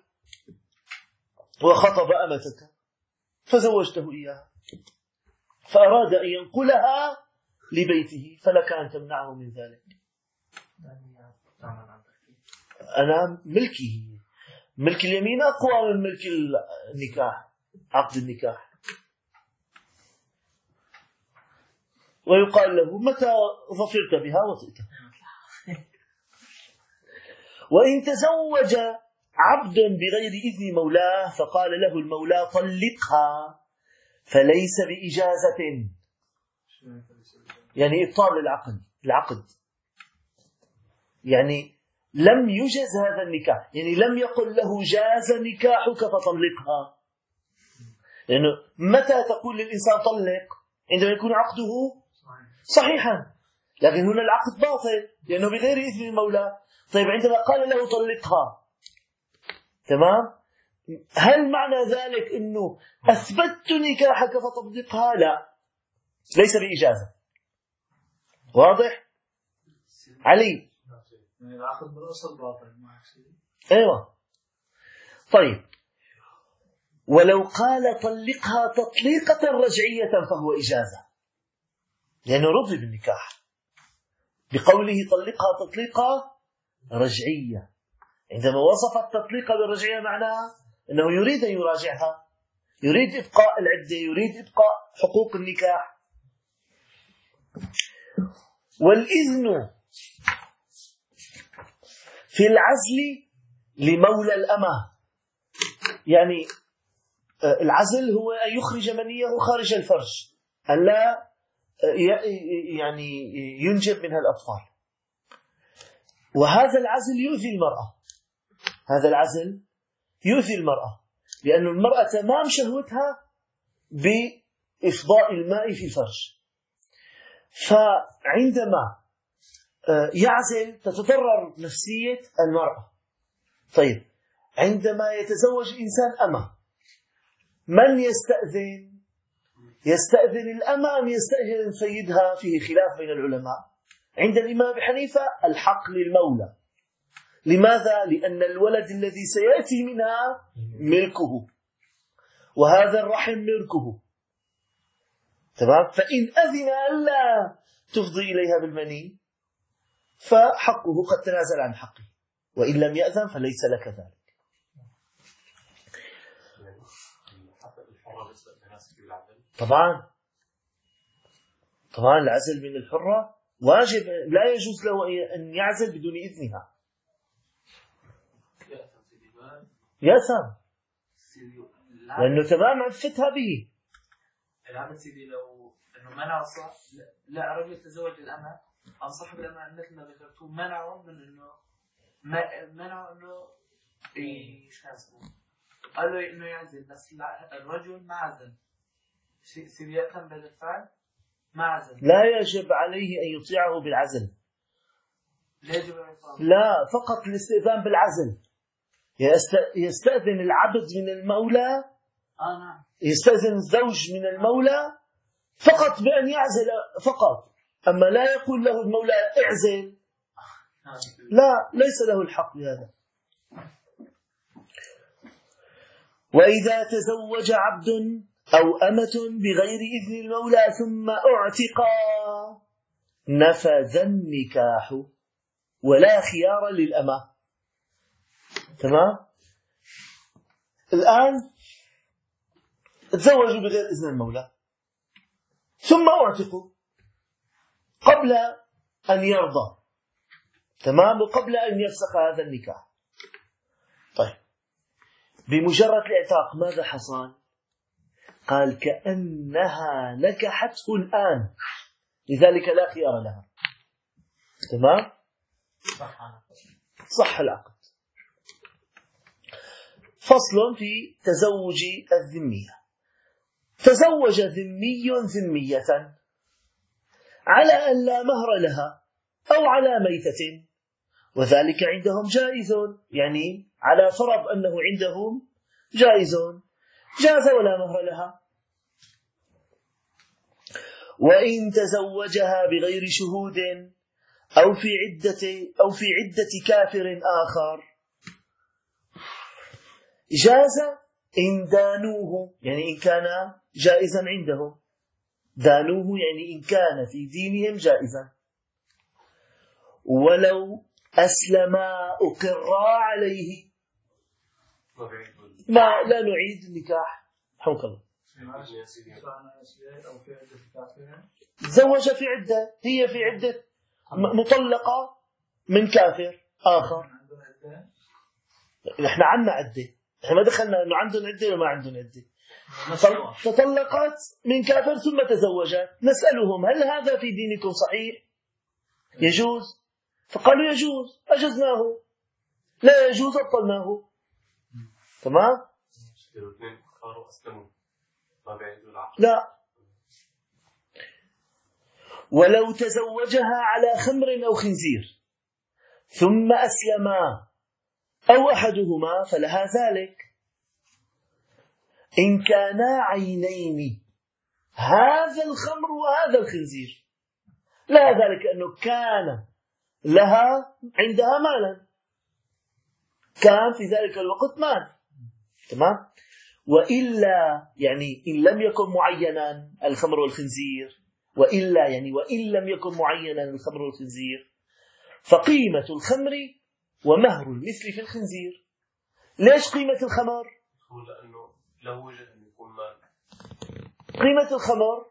وخطب أمتك فزوجته إياها، فأراد أن ينقلها لبيته، فلك أن تمنعه من ذلك. أنا ملكه، ملك اليمين أقوى من ملك النكاح، عقد النكاح. ويقال له: متى ظفرت بها وطئتها. وإن تزوج عبد بغير إذن مولاه فقال له المولى: طلقها، فليس بإجازة، يعني إبطال العقد، يعني لم يجز هذا النكاح، يعني لم يقل له: جاز نكاحك فطلقها. لأنه متى تقول للإنسان طلق؟ عندما يكون عقده صحيحا، لكن هنا العقد باطل لأنه بغير إذن المولى. طيب عندما قال له: طلقها، تمام، هل معنى ذلك أنه أثبتت نكاحك فطلقها؟ لا، ليس بإجازة. واضح؟ علي. يعني العقد بالأصل باطل ما يصير. أيوة. طيب، ولو قال طلقها تطليقة رجعية فهو إجازة، لأنه رضي بالنكاح بقوله طلقها تطليقة رجعية. عندما وصف التطليق بالرجعية معناها أنه يريد أن يراجعها، يريد إبقاء العدة، يريد إبقاء حقوق النكاح. والإذن في العزل لمولى الأمة، يعني العزل هو أن يخرج منيه خارج الفرج، أن لا يعني ينجب منها الأطفال. وهذا العزل يؤذي المرأة، هذا العزل يؤذي المرأة، لأن المرأة تمام شهوتها بإفضاء الماء في الفرج، فعندما يعزل تتضرر نفسية المرأة. طيب، عندما يتزوج إنسان أمة، من يستأذن؟ يستأذن الأمة أم يستأذن سيدها؟ فيه خلاف بين العلماء. عند الإمام أبي حنيفة الحق للمولى. لماذا؟ لأن الولد الذي سيأتي منها ملكه، وهذا الرحم ملكه. تمام؟ فإن أذن ألا تفضي إليها بالمني فحقه قد تنازل عن حقه، وإن لم يأذن فليس لك ذلك. طبعا العزل من الحرة واجب، لا يجوز له أن يعزل بدون إذنها. يأثم لأنه تمام عفتها به. العبد سيدي لو أنه منع لا رجل يتزوج الأمة، أنصح بالأمة مثل ما ذكرتوا، منعوا من أنه منعوا أنه إيش كان اسمه، قالوا إنه يعزل، بس الرجل ما عزل. سيدي يأثم بهذا الفعل ما عزل. لا يجب عليه أن يطيعه بالعزل. لا، فقط الاستئذان بالعزل. يستأذن العبد من المولى، نعم. يستأذن الزوج من المولى فقط بأن يعزل فقط، أما لا يقول له المولى اعزل، لا، ليس له الحق بهذا. وإذا تزوج عبد أو أمة بغير إذن المولى ثم اعتقا نفذ النكاح ولا خيار للأمة. تمام؟ الآن تزوجوا بغير إذن المولى ثم اعتقوا قبل أن يرضى، تمام، وقبل أن يفسخ هذا النكاح. طيب، بمجرد الاعتاق ماذا حصل؟ قال كأنها نكحته الآن، لذلك لا خيار لها. تمام؟ صح العقد. فصل في تزوج الذمية. تزوج ذمي ذمية على أن لا مهر لها أو على ميتة، وذلك عندهم جائز، يعني على فرض أنه عندهم جائز، جاز ولا مهر لها. وإن تزوجها بغير شهود أو في عدة كافر آخر جاز إن دانوه، يعني إن كان جائزا عندهم. دانوه يعني إن كان في دينهم جائزا. ولو أسلما أقرا عليه، ما لا نعيد النكاح. حمك الله. تزوج في عدة، هي في عدة مطلقة من كافر آخر. نحن عنا عدة، نحن ما دخلنا أنه عندهم عدة وما عندهم عدة. تطلقت من كافر ثم تزوجت، نسألهم هل هذا في دينكم صحيح؟ يجوز؟ فقالوا يجوز، أجزناه. لا يجوز، أبطلناه. تمام؟ لا. ولو تزوجها على خمر أو خنزير ثم أسلما أو أحدهما فلها ذلك إن كانا عينين، هذا الخمر وهذا الخنزير. لا ذلك أنه كان لها عندها مالا، كان في ذلك الوقت مال، تمام. وإلا يعني إن لم يكن معينا الخمر والخنزير، وإلا يعني وإن لم يكن معينا الخمر والخنزير، فقيمة الخمر ومهر المثل في الخنزير. ليش قيمة الخمر؟ لأنه له وجه أن يكون مال. قيمة الخمر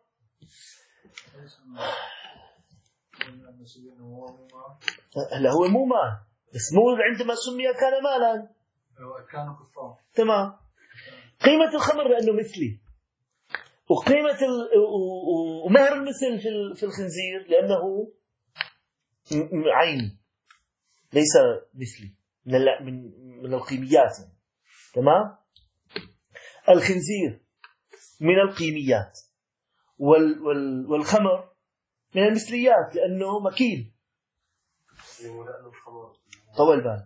هلا هو مو مال، بس مو عندما سمي كان مالا، كانوا كفار. تمام. قيمة الخمر لأنه مثلي، وقيمة ومهر المثل في الخنزير لأنه عين ليس مثلي من القيميات، تمام. الخنزير من القيميات والخمر من المثليات لأنه مكيل. طول بال،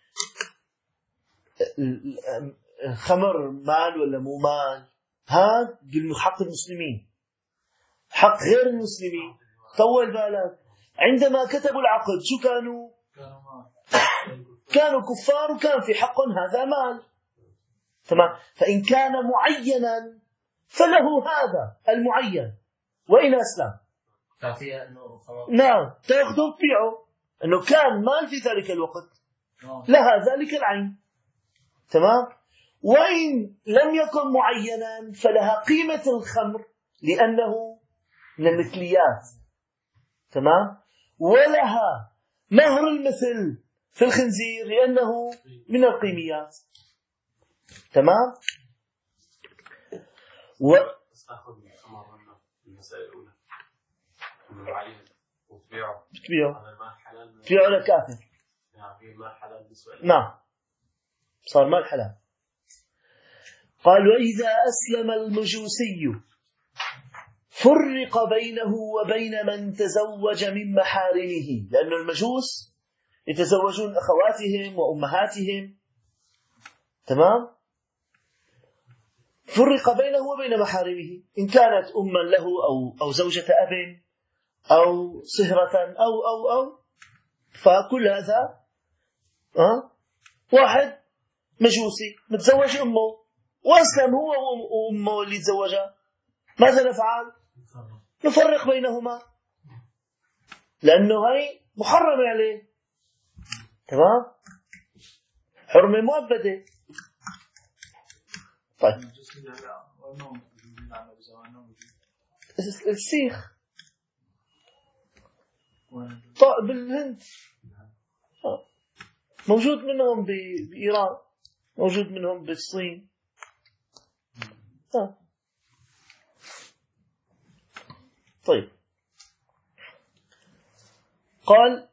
الخمر مال ولا مو مال؟ هذا بالحق المسلمين، حق غير المسلمين. طول بالك، عندما كتبوا العقد شو كانوا؟ كانوا كفار وكان في حقهم هذا مال، تمام. فإن كان معينا فله هذا المعين، وإن أسلم نعم تأخذه وتبيعه، أنه كان مال في ذلك الوقت لها ذلك العين، تمام. وإن لم يكن معينا فلها قيمة الخمر لأنه من المثليات، تمام. ولها مهر المثل في الخنزير لأنه من القيميات، تمام. أخذ الخمر المسائل الأولى إنه معين وتبيعه تبيعه ما حلال، تبيعه لكافر، يعني ما حلال بالسؤال. نعم صار مال حلال. قال وإذا أسلم المجوسي فرق بينه وبين من تزوج من محارمه، لأن المجوس يتزوجون أخواتهم وأمهاتهم، تمام. فرق بينه وبين محارمه إن كانت أما له أو زوجة أب أو صهرة أو فكل هذا واحد مجوسي متزوج أمه وأسلم هو وأمه اللي تزوجها، ماذا نفعل؟ نفرق بينهما لأنه هي محرمة عليه، تمام، حرمة مؤبدة. طيب السيخ بالهند موجود منهم بإيران، موجود منهم بالصين. طيب قال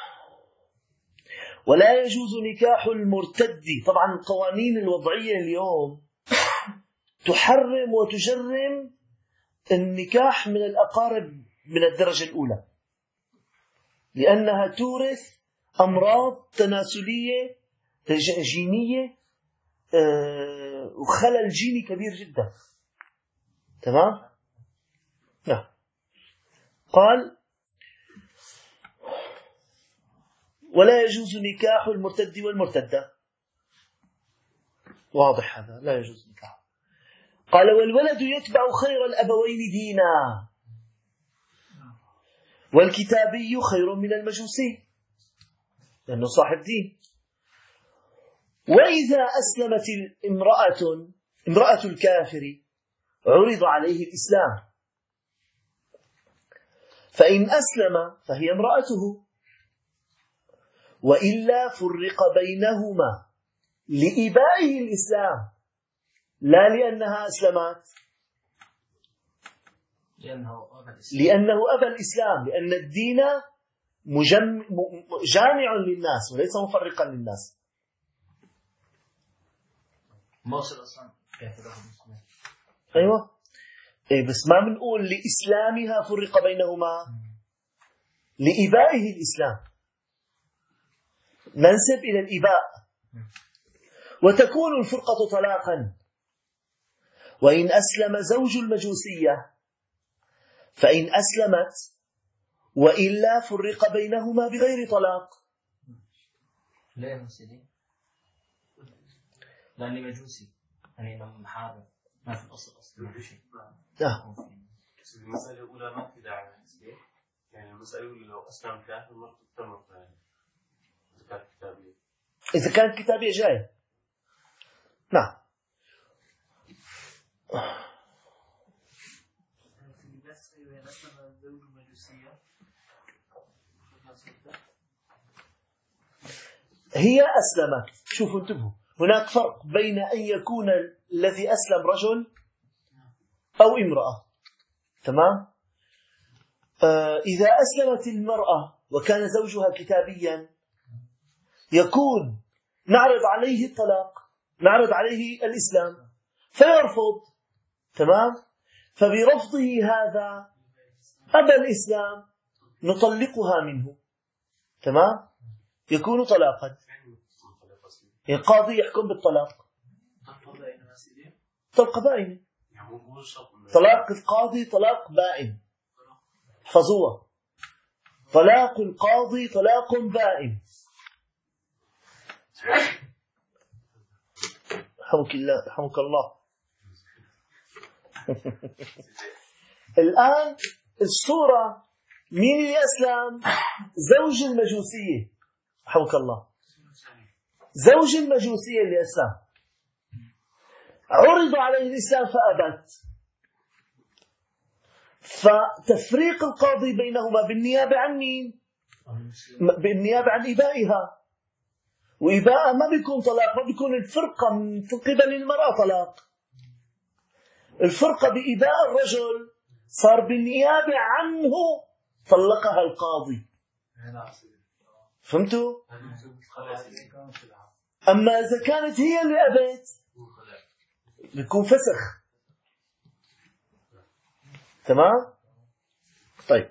ولا يجوز نكاح المرتد. طبعا القوانين الوضعية اليوم تحرم وتجرم النكاح من الأقارب من الدرجة الأولى، لأنها تورث أمراض تناسلية جينية وخلل جيني كبير جدا، تمام. نعم. قال ولا يجوز نكاح المرتد والمرتدة، واضح هذا لا يجوز نكاح. قال والولد يتبع خير الأبوين دينا، والكتابي خير من المجوسي لأنه صاحب دين. وإذا أسلمت امرأة الكافر عرض عليه الإسلام، فإن أسلم فهي امرأته، وإلا فرق بينهما لإبائه الإسلام لا لأنها أسلمت، لأنه أبى الإسلام، لأن الدين جامع للناس وليس مفرقا للناس. موصل أصلا أيوة بس ما بنقول لإسلامها فرق بينهما، لإبائه الإسلام، ننسب إلى الإباء. وتكون الفرقة طلاقا وإن أسلم زوج المجوسية فإن أسلمت وإلا فرق بينهما بغير طلاق. لا يا سيدي، لأني مجوسي، يعني أنا محارب، ما في الأصل أصلا ما في شيء. المسألة الأولى ما في داعي للتسليم، يعني المسألة الأولى لو أسلم كافر مرة تمر إذا كانت كتابية. إذا كانت كتابية جاية. نعم. هي أسلمت. شوفوا انتبهوا، هناك فرق بين أن يكون الذي أسلم رجل أو امرأة. تمام؟ إذا أسلمت المرأة وكان زوجها كتابيا يكون نعرض عليه الطلاق، نعرض عليه الإسلام فيرفض. تمام؟ فبرفضه هذا أبى الإسلام نطلقها منه. تمام؟ يكون طلاقا. القاضي يحكم بالطلاق. طلقة بائنة. طلاق القاضي طلاق بائن. احفظوها. طلاق القاضي طلاق بائن. رحمك الله، رحمك الله. الآن الصورة مين اللي أسلم؟ زوج المجوسية. رحمك الله. زوج المجوسية اللي أسلم عرض عليه الإسلام فأبت، فتفريق القاضي بينهما بالنيابة عن مين؟ بالنيابة عن إبائها. وإباء ما بيكون طلاق، ما بيكون الفرقة من قبل المرأة طلاق. الفرقة بإباء الرجل صار بالنيابة عنه طلقها القاضي. فهمتوا؟ أما إذا كانت هي اللي أبت بيكون فسخ. تمام؟ طيب.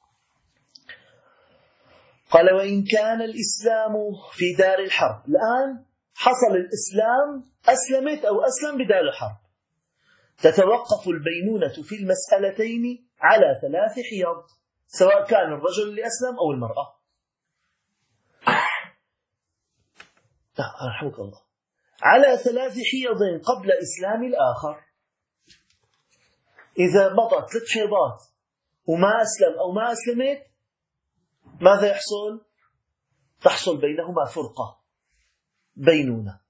قال وإن كان الإسلام في دار الحرب. الآن حصل الإسلام، أسلمت أو أسلم بدار الحرب. تتوقف البينونة في المسألتين على 3 حيض، سواء كان الرجل اللي أسلم أو المرأة. رحمك الله. على 3 حيض قبل إسلام الآخر. إذا مضت 3 حيضات وما أسلم أو ما أسلمت ماذا يحصل؟ تحصل بينهما فرقة، بينونة.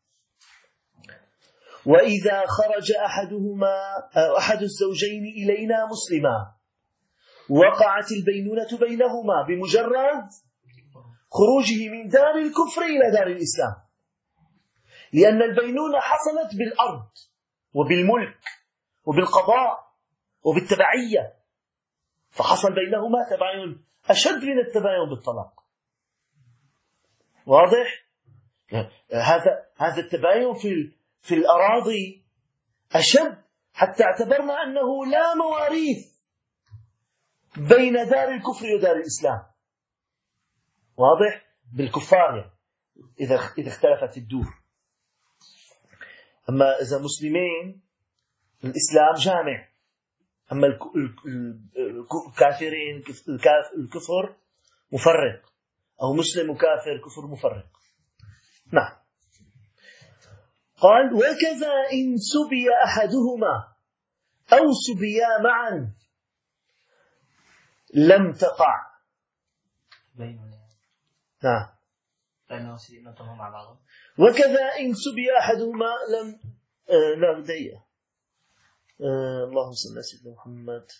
وإذا خرج أحد الزوجين إلينا مسلما وقعت البينونة بينهما بمجرد خروجه من دار الكفر إلى دار الإسلام، لأن البينونة حصلت بالأرض وبالملك وبالقضاء وبالتبعية، فحصل بينهما تباين أشد من التباين بالطلاق. واضح؟ هذا التباين في الأراضي أشد، حتى اعتبرنا أنه لا مواريث بين دار الكفر ودار الإسلام. واضح؟ بالكفار يعني إذا اختلفت الدور. أما إذا مسلمين الإسلام جامع، أما الكافرين الكفر مفرق، أو مسلم وكافر كفر مفرق. نعم. قال وكذا إن سبي أحدهما أو سبيا معا لم تقع. نعم. مع بعضهم. وكذا إن سبي أحدهما لم لا دقيقة. اللهم صل على سيدنا محمد.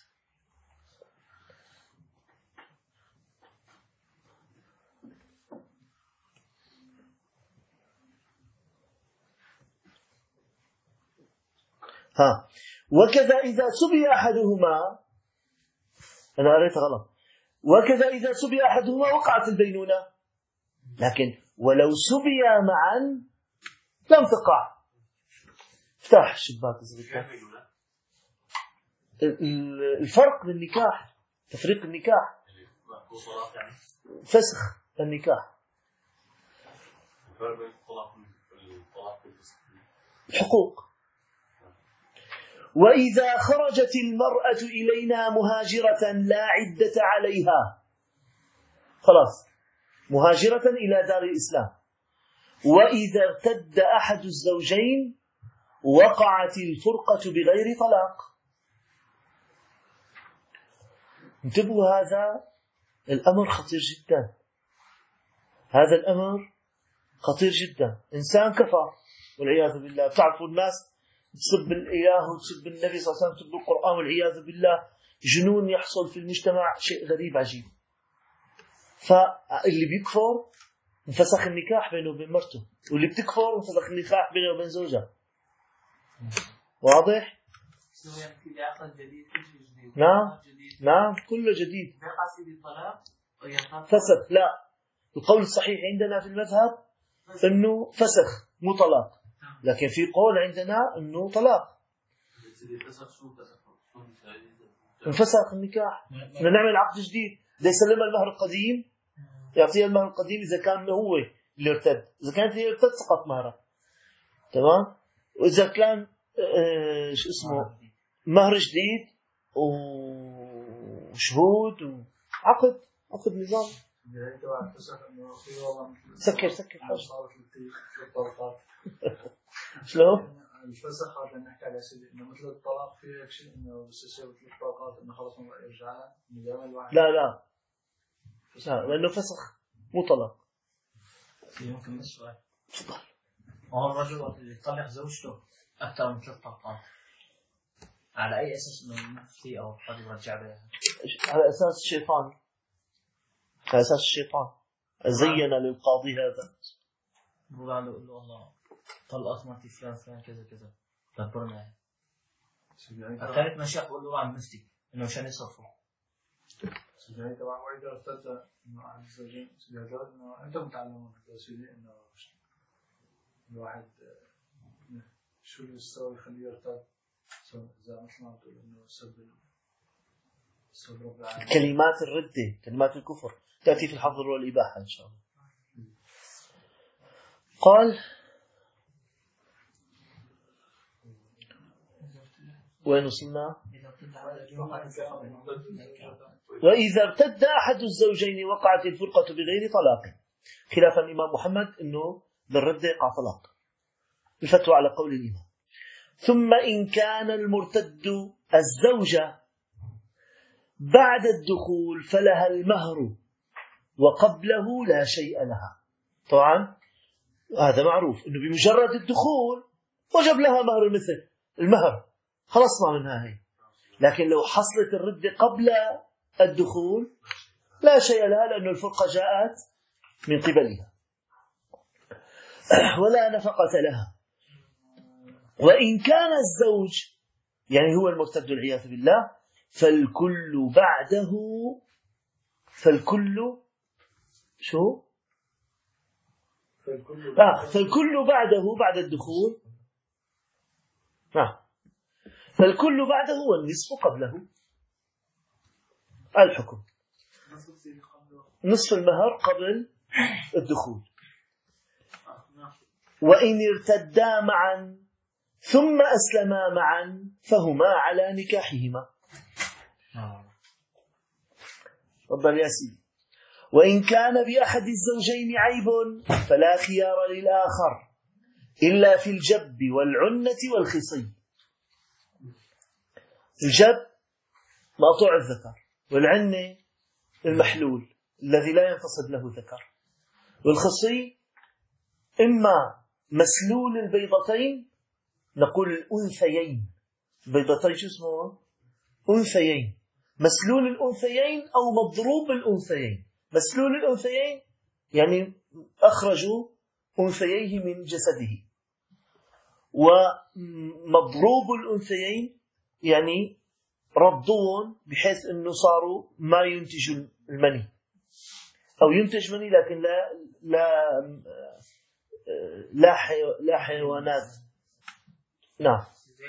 وكذا إذا سبي أحدهما، أنا قريت غلط. وكذا إذا سبي أحدهما وقعت البينونة، لكن ولو سبي معا لم تقع. افتح الشباك. الفرق بالنكاح، تفريق النكاح، فسخ النكاح، الحقوق. وإذا خرجت المرأة إلينا مهاجرة لا عدة عليها، خلاص مهاجرة إلى دار الإسلام. وإذا ارتد أحد الزوجين وقعت الفرقة بغير طلاق. انتبهوا، هذا الأمر خطير جدا، هذا الأمر خطير جدا. إنسان كفر والعياذ بالله، بتعرفوا الناس تسب الإله وتسب النبي صلى الله عليه وسلم، تسب القرآن والعياذ بالله، جنون يحصل في المجتمع، شيء غريب عجيب. فاللي بيكفر انفسخ النكاح بينه وبين مرته، واللي بتكفر انفسخ النكاح بينه وبين زوجها. واضح؟ نعم كله جديد. فسخ لا، القول الصحيح عندنا في المذهب انه فسخ مو طلاق، لكن في قول عندنا انه طلاق. انفسخ النكاح، بدنا نعمل عقد جديد، بده يسلمها المهر القديم، يعطيها المهر القديم اذا كان هو اللي ارتد، اذا كانت هي ارتد سقط مهرها، تمام. واذا كان شو اسمه مهر جديد وشهود وعقد، عقد نظام. سكر حاجة شلون؟ الفسخ هذا اللي نحكي عليه سيدي، انه مثل الطلاق في هيك شيء، انه بس يصير مثل الطلاقات انه خلص ما بقى يرجع لا لانه فسخ مو طلاق. يمكن بس سؤال. تفضل. هو الرجل وقت اللي يطلق زوجته اكثر من 3 طلقات، على اي اساس انه المفتي او القاضي يرجع لها؟ على اساس الشيطان، على اساس الشيطان زين للقاضي هذا، بقول عنده يقول له والله طلقت مرتي فلان كذا كذا دبرنا. الثالث مشايخ بقول له عن مفتي انه عشان يصرفوا. سيدي طبعا وإذا ارتد انه عن الزوجين سيدي انه انتم تعلمون سيدي انه الواحد شو اللي يسوي يخليه يرتد، اذا مثل ما بتقول انه سب رب العالمين. كلمات الردة، كلمات الكفر تأتي في الحظر والإباحة إن شاء الله. قال وين وصلنا؟ وإذا ارتد أحد الزوجين وقعت الفرقة بغير طلاق، خلاف الإمام محمد أنه بالردة يقع طلاق، الفتوى على قول الإمام. ثم إن كان المرتد الزوجة بعد الدخول فلها المهر وقبله لا شيء لها. طبعا هذا معروف أنه بمجرد الدخول وجب لها مهر مثل المهر، خلصنا منها هي. لكن لو حصلت الردة قبل الدخول لا شيء لها، لأن الفرقة جاءت من قبلها ولا نفقة لها. وإن كان الزوج يعني هو المرتد والعياذ بالله فالكل بعده بعد الدخول، فالكل بعده والنصف قبله. الحكم نصف المهر قبل الدخول. وإن ارتدا معا ثم أسلما معا فهما على نكاحهما. تفضل يا سيدي. وإن كان بأحد الزوجين عيب فلا خيار للآخر إلا في الجب والعنة والخصي. الجب مقطوع الذكر، والعنة المحلول الذي لا ينتصب له ذكر، والخصي إما مسلول البيضتين، نقول الأنثيين، بيضتين شو اسمه؟ أنثيين، مسلول الأنثيين أو مضروب الأنثيين. مسلول الأنثيين يعني أخرجوا أنثييه من جسده، ومضروب الأنثيين يعني ردون بحيث أنه صاروا ما ينتج المني، أو ينتج مني لكن لا حيوانات. نعم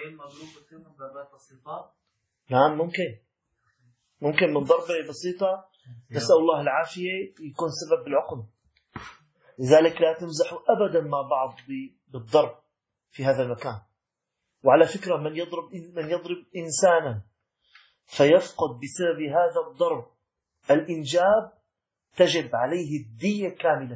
نعم ممكن من ضربة بسيطة نسأل الله العافية يكون سبب بالعقم. لذلك لا تمزحوا أبدا مع بعض بالضرب في هذا المكان، وعلى فكرة من يضرب إنسانا فيفقد بسبب هذا الضرب الإنجاب تجب عليه الدية كاملة.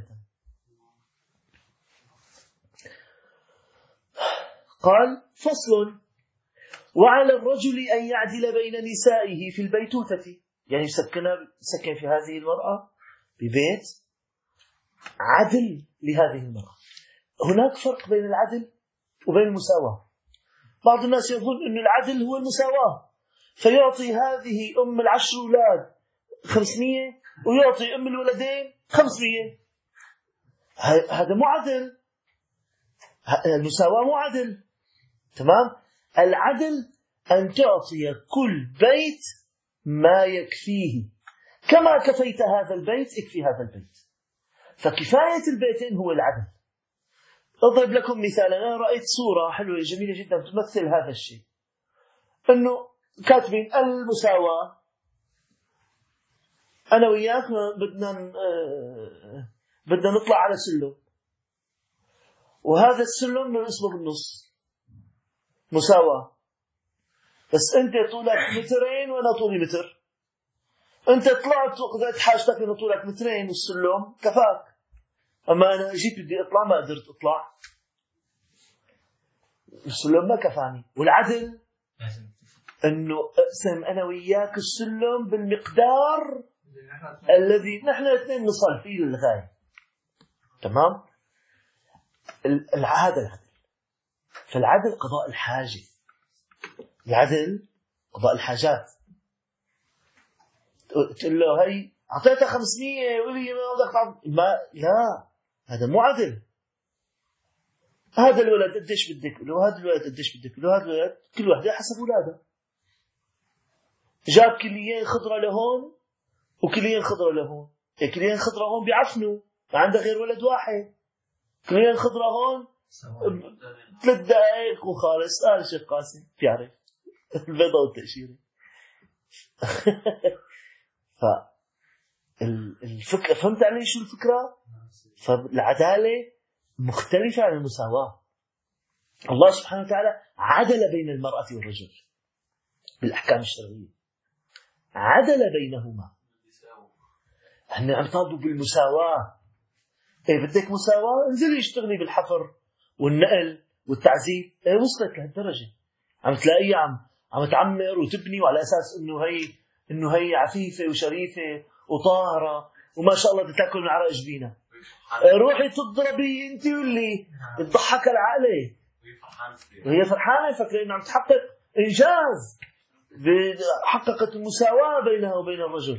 قال: فصل: وعلى الرجل أن يعدل بين نسائه في البيتوتة، يعني سكن في هذه المرأة ببيت عدل لهذه المرأة. هناك فرق بين العدل وبين المساواة. بعض الناس يظن أن العدل هو المساواة، فيعطي هذه أم 10 أولاد 500 ويعطي أم الولدين 500. هذا مو عدل، المساواة مو عدل. تمام؟ العدل أن تعطي كل بيت ما يكفيه، كما كفيت هذا البيت اكفي هذا البيت. فكفاية البيتين هو العدل. أضرب لكم مثالا. أنا رأيت صورة حلوة جميلة جدا تمثل هذا الشيء، أنه كاتبين المساواة، أنا وياك بدنا نطلع على سلم، وهذا السلم نقسمه بالنص، مساواة. بس أنت طولك 2 وأنا طولي 1 متر، أنت طلعت وقضيت حاجتك إنه طولك 2 متر والسلم كفاك، أما أنا جيت بدي أطلع ما قدرت أطلع، السلم ما كفاني. والعدل أنه أقسم أنا وياك السلم بالمقدار الذي نحن الاثنين نصل فيه للغاية. تمام؟ هذا العدل. فالعدل قضاء الحاجة، العدل قضاء الحاجات. تقول له هي أعطيتها 500 وهي ما لا، هذا مو عدل. هذا الولد قديش بدك له، هذا الولد قديش بدك له، هذا الولد كل واحدة حسب أولادها. جاب كليين خضرة لهون وكليين خضرة لهون، كليين خضرة هون بيعفنوا، ما عنده غير ولد واحد. كليين خضرة هون 3 دقائق وخالص. الشيخ قاسم بيعرف البيضة والتأشيرة. فالفكرة، فهمت علي شو الفكرة؟ فالعدالة مختلفة عن المساواة. الله سبحانه وتعالى عدل بين المرأة والرجل بالأحكام الشرعية، عدل بينهما. هن عم يطالبوا بالمساواة. بدك مساواة؟ انزلي اشتغلي بالحفر والنقل والتعذيب. وصلت لهالدرجة، عم تلاقيه عم تعمر وتبني، وعلى أساس إنه هي عفيفة وشريفة وطاهرة وما شاء الله بتاكل من عرق جبينها. روحي تضربي انت واللي بتضحك العقلة، وهي فرحانة فكرة إنه عم تحقق إنجاز، حققت المساواة بينها وبين الرجل.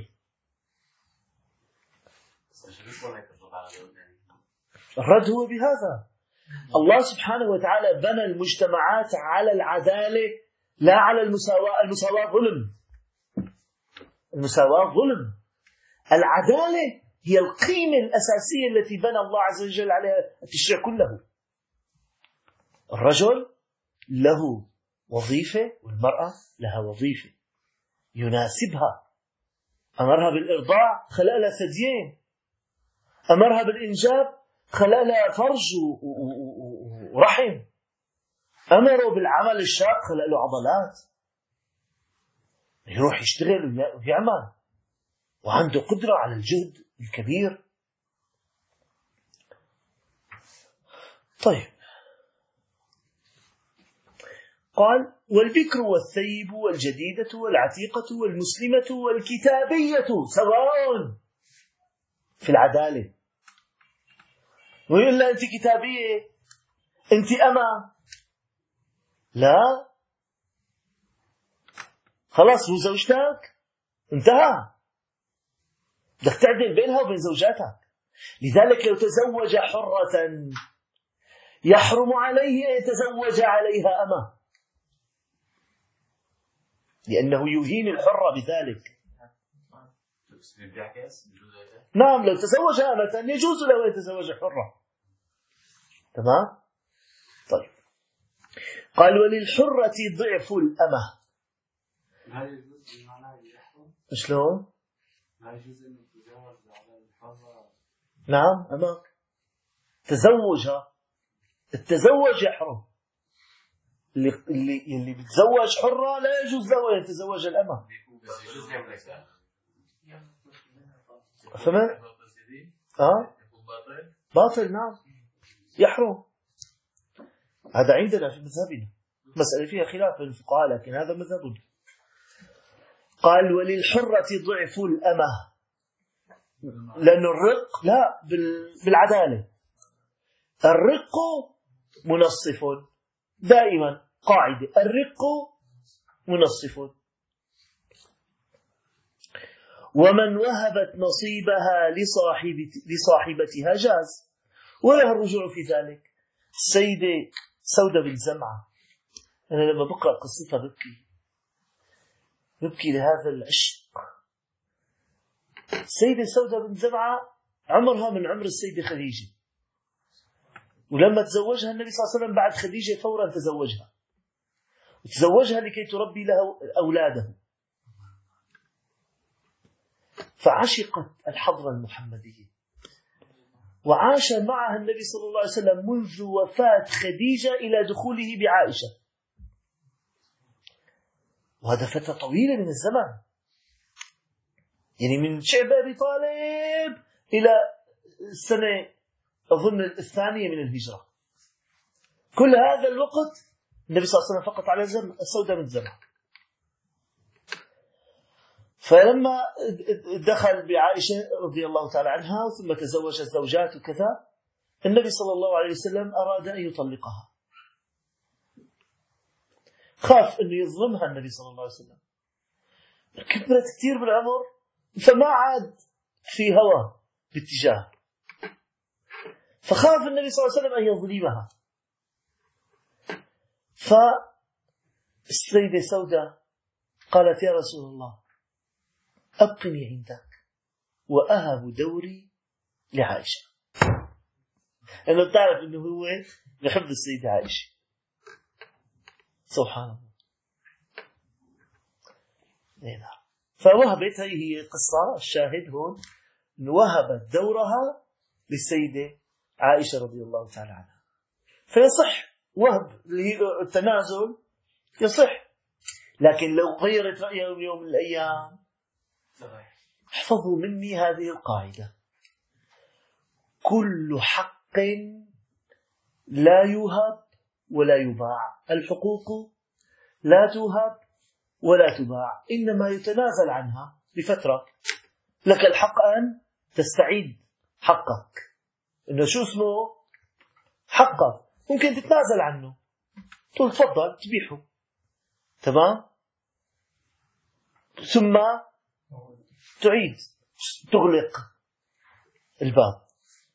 الرد هو بهذا. الله سبحانه وتعالى بنى المجتمعات على العدالة لا على المساواة. المساواة ظلم، المساواة ظلم. العدالة هي القيمة الأساسية التي بنى الله عز وجل عليها التشريع كله. الرجل له وظيفة والمرأة لها وظيفة يناسبها. أمرها بالإرضاع خلق لها ثديين، أمرها بالإنجاب خلق لها فرج ورحم، أمره بالعمل الشاق خلق له عضلات، يروح يشتغل ويعمل وعنده قدرة على الجهد الكبير. طيب، قال: والبكر والثيب والجديدة والعتيقة والمسلمة والكتابية سواء في العدالة. ويقول لها أنت كتابية، أنت أما، لا، خلاص هو زوجتك انتهى، بدك تعدل بينها وبين زوجاتك. لذلك لو تزوج حرة يحرم عليه أن يتزوج عليها أما، لأنه يهين الحرة بذلك. نعم، لو تزوج أمة يجوز له أن يتزوج حرة. تمام؟ طيب، قال: وللحرة ضعف الأمة. شلون؟ نعم، أما تزوج، التزوج يحرم، اللي بتزوج حرة لا يجوز له أن يتزوج الأمة. فهمت؟ باطل، نعم، يحرم. هذا عندنا في مذهبنا، مسألة فيها خلاف بين الفقهاء لكن هذا مذهبنا. قال وللحرة ضعف الأمة، لأن الرق لا بالعدالة، الرق منصف دائما، قاعدة الرق منصف. ومن وهبت نصيبها لصاحبتها جاز وله الرجوع في ذلك. السيدة سودة بن زمعة، أنا لما بقرأ قصتها ببكي لهذا العشق. السيدة سودة بن زمعة عمرها من عمر السيدة خديجة، ولما تزوجها النبي صلى الله عليه وسلم بعد خديجة فورا تزوجها، وتزوجها لكي تربي له أولاده، فعشقت الحضرة المحمدية، وعاش معها النبي صلى الله عليه وسلم منذ وفاة خديجة إلى دخوله بعائشة، وهذا فترة طويلة من الزمن، يعني من شعب أبي طالب إلى السنة أظن الثانية من الهجرة. كل هذا الوقت النبي صلى الله عليه وسلم فقط على السودة من زمن. فلما دخل بعائشة رضي الله تعالى عنها ثم تزوج الزوجات وكذا، النبي صلى الله عليه وسلم أراد أن يطلقها، خاف أنه يظلمها النبي صلى الله عليه وسلم، كبرت كثير بالعمر فما عاد في هوى باتجاه، فخاف النبي صلى الله عليه وسلم أن يظلمها. فالسيدة سودة قالت يا رسول الله أبقني عندك وأهب دوري لعائشة، أنه تعرف أنه هو يحب السيدة عائشة. سبحان الله. فوهبت، هي قصة الشاهد هون، أنه وهبت دورها للسيدة عائشة رضي الله تعالى عنها. فيصح وهب التنازل، يصح، لكن لو غيرت رأيها يوم من الأيام، احفظوا مني هذه القاعدة: كل حق لا يهب ولا يباع، الحقوق لا تهب ولا تباع، إنما يتنازل عنها لفترة. لك الحق أن تستعيد حقك، إنه شو اسمه حقك، ممكن تتنازل عنه، تقول تفضل تبيحه، تمام، ثم تعيد تغلق الباب.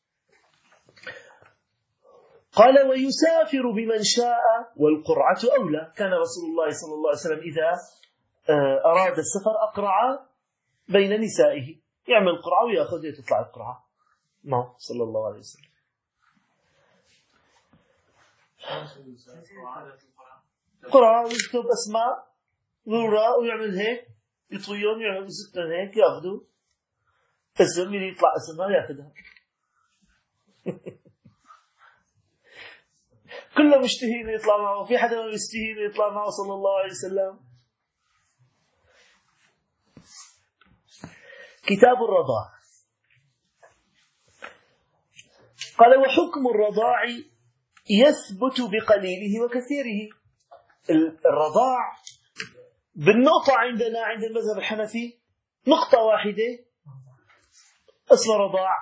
قال ويسافر بمن شاء والقرعة أولى. كان رسول الله صلى الله عليه وسلم إذا أراد السفر أقرع بين نسائه، يعمل قرعة ويأخذ تطلع القرعة معه صلى الله عليه وسلم. قرعة ويكتب أسماء وراء ويعمل هيك، يطويون يعمل ستة هيك، يأخذوا اسم، اللي يطلع اسمها يأخذها. كله مشتهي انه يطلع معه، في حدا ما بيشتهي انه يطلع معه صلى الله عليه وسلم. كتاب الرضاع. قال وحكم الرضاع يثبت بقليله وكثيره. الرضاع بالنقطة عندنا عند المذهب الحنفي نقطة واحدة اسمها رضاع،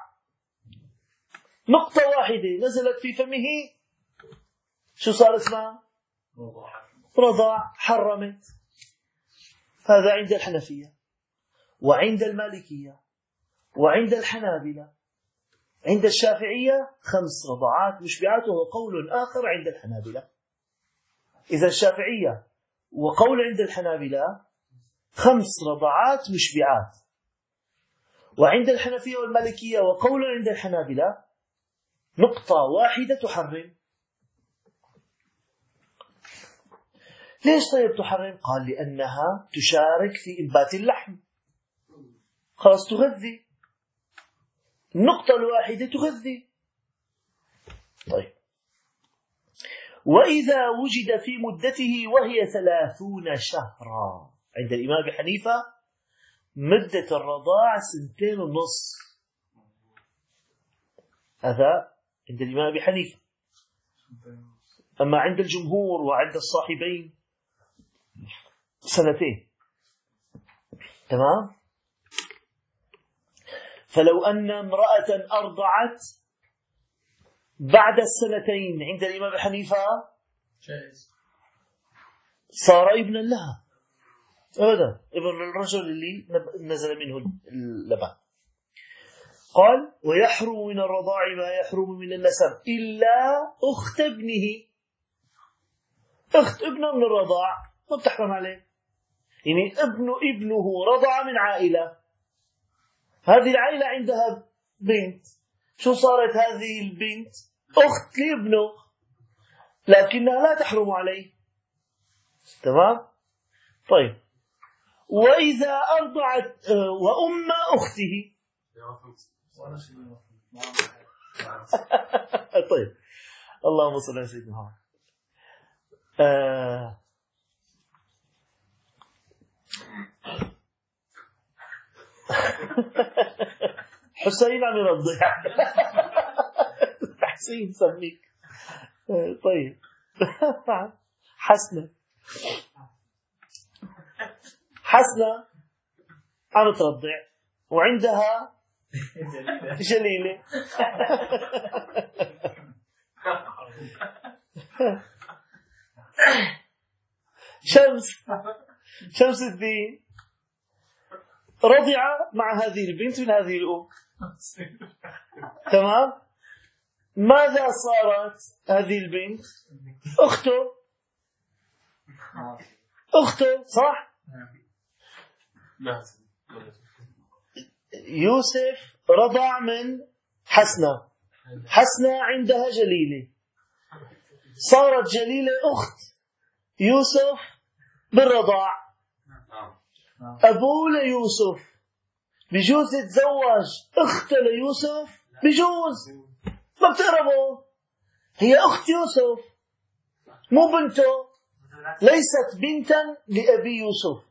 نقطة واحدة نزلت في فمه شو صار اسمها؟ رضاع، حرمت. هذا عند الحنفية وعند المالكية وعند الحنابلة. عند الشافعية 5 رضاعات مشبعات، وهو قول آخر عند الحنابلة. إذا الشافعية وقول عند الحنابلة 5 رضاعات مشبعات، وعند الحنفية والمالكية وقول عند الحنابلة نقطة واحدة تحرم. ليش طيب تحرم؟ قال لأنها تشارك في إنبات اللحم، خلاص تغذي، النقطة الواحدة تغذي. طيب وإذا وجد في مدته وهي 30 شهرا. عند الإمام أبي حنيفة مدة الرضاع 2.5 سنين. هذا عند الإمام أبي حنيفة. أما عند الجمهور وعند الصاحبين 2 سنين. تمام. فلو أن امرأة أرضعت بعد 2 عند الإمام أبي حنيفة صار ابنا لها أبدا، ابن الرجل اللي نزل منه اللبن. قال: ويحرم من الرضاع ما يحرم من النسب إلا أخت ابنه. أخت ابنه من الرضاع ما بتحرم عليه، يعني ابنه رضع من عائلة، هذه العائلة عندها بنت، شو صارت هذه البنت؟ أخت لابنه، لكنها لا تحرم عليه. تمام؟ طيب، وإذا أرضعت وأم أخته. طيب، اللهم صل على سيدنا محمد. حسين عم يرضع. حسين سميك. طيب. حسنة عم ترضع وعندها جليلة. شمس الدين رضع مع هذه البنت من هذه الأم. تمام. ماذا صارت هذه البنت؟ أخته صح؟ يوسف رضع من حسنة عندها جليلة، صارت جليلة أخت يوسف بالرضاع. أبوه ليوسف بجوز يتزوج أخته ليوسف؟ بجوز، ما بتقربوا، هي أخت يوسف مو بنته، ليست بنتا لأبي يوسف،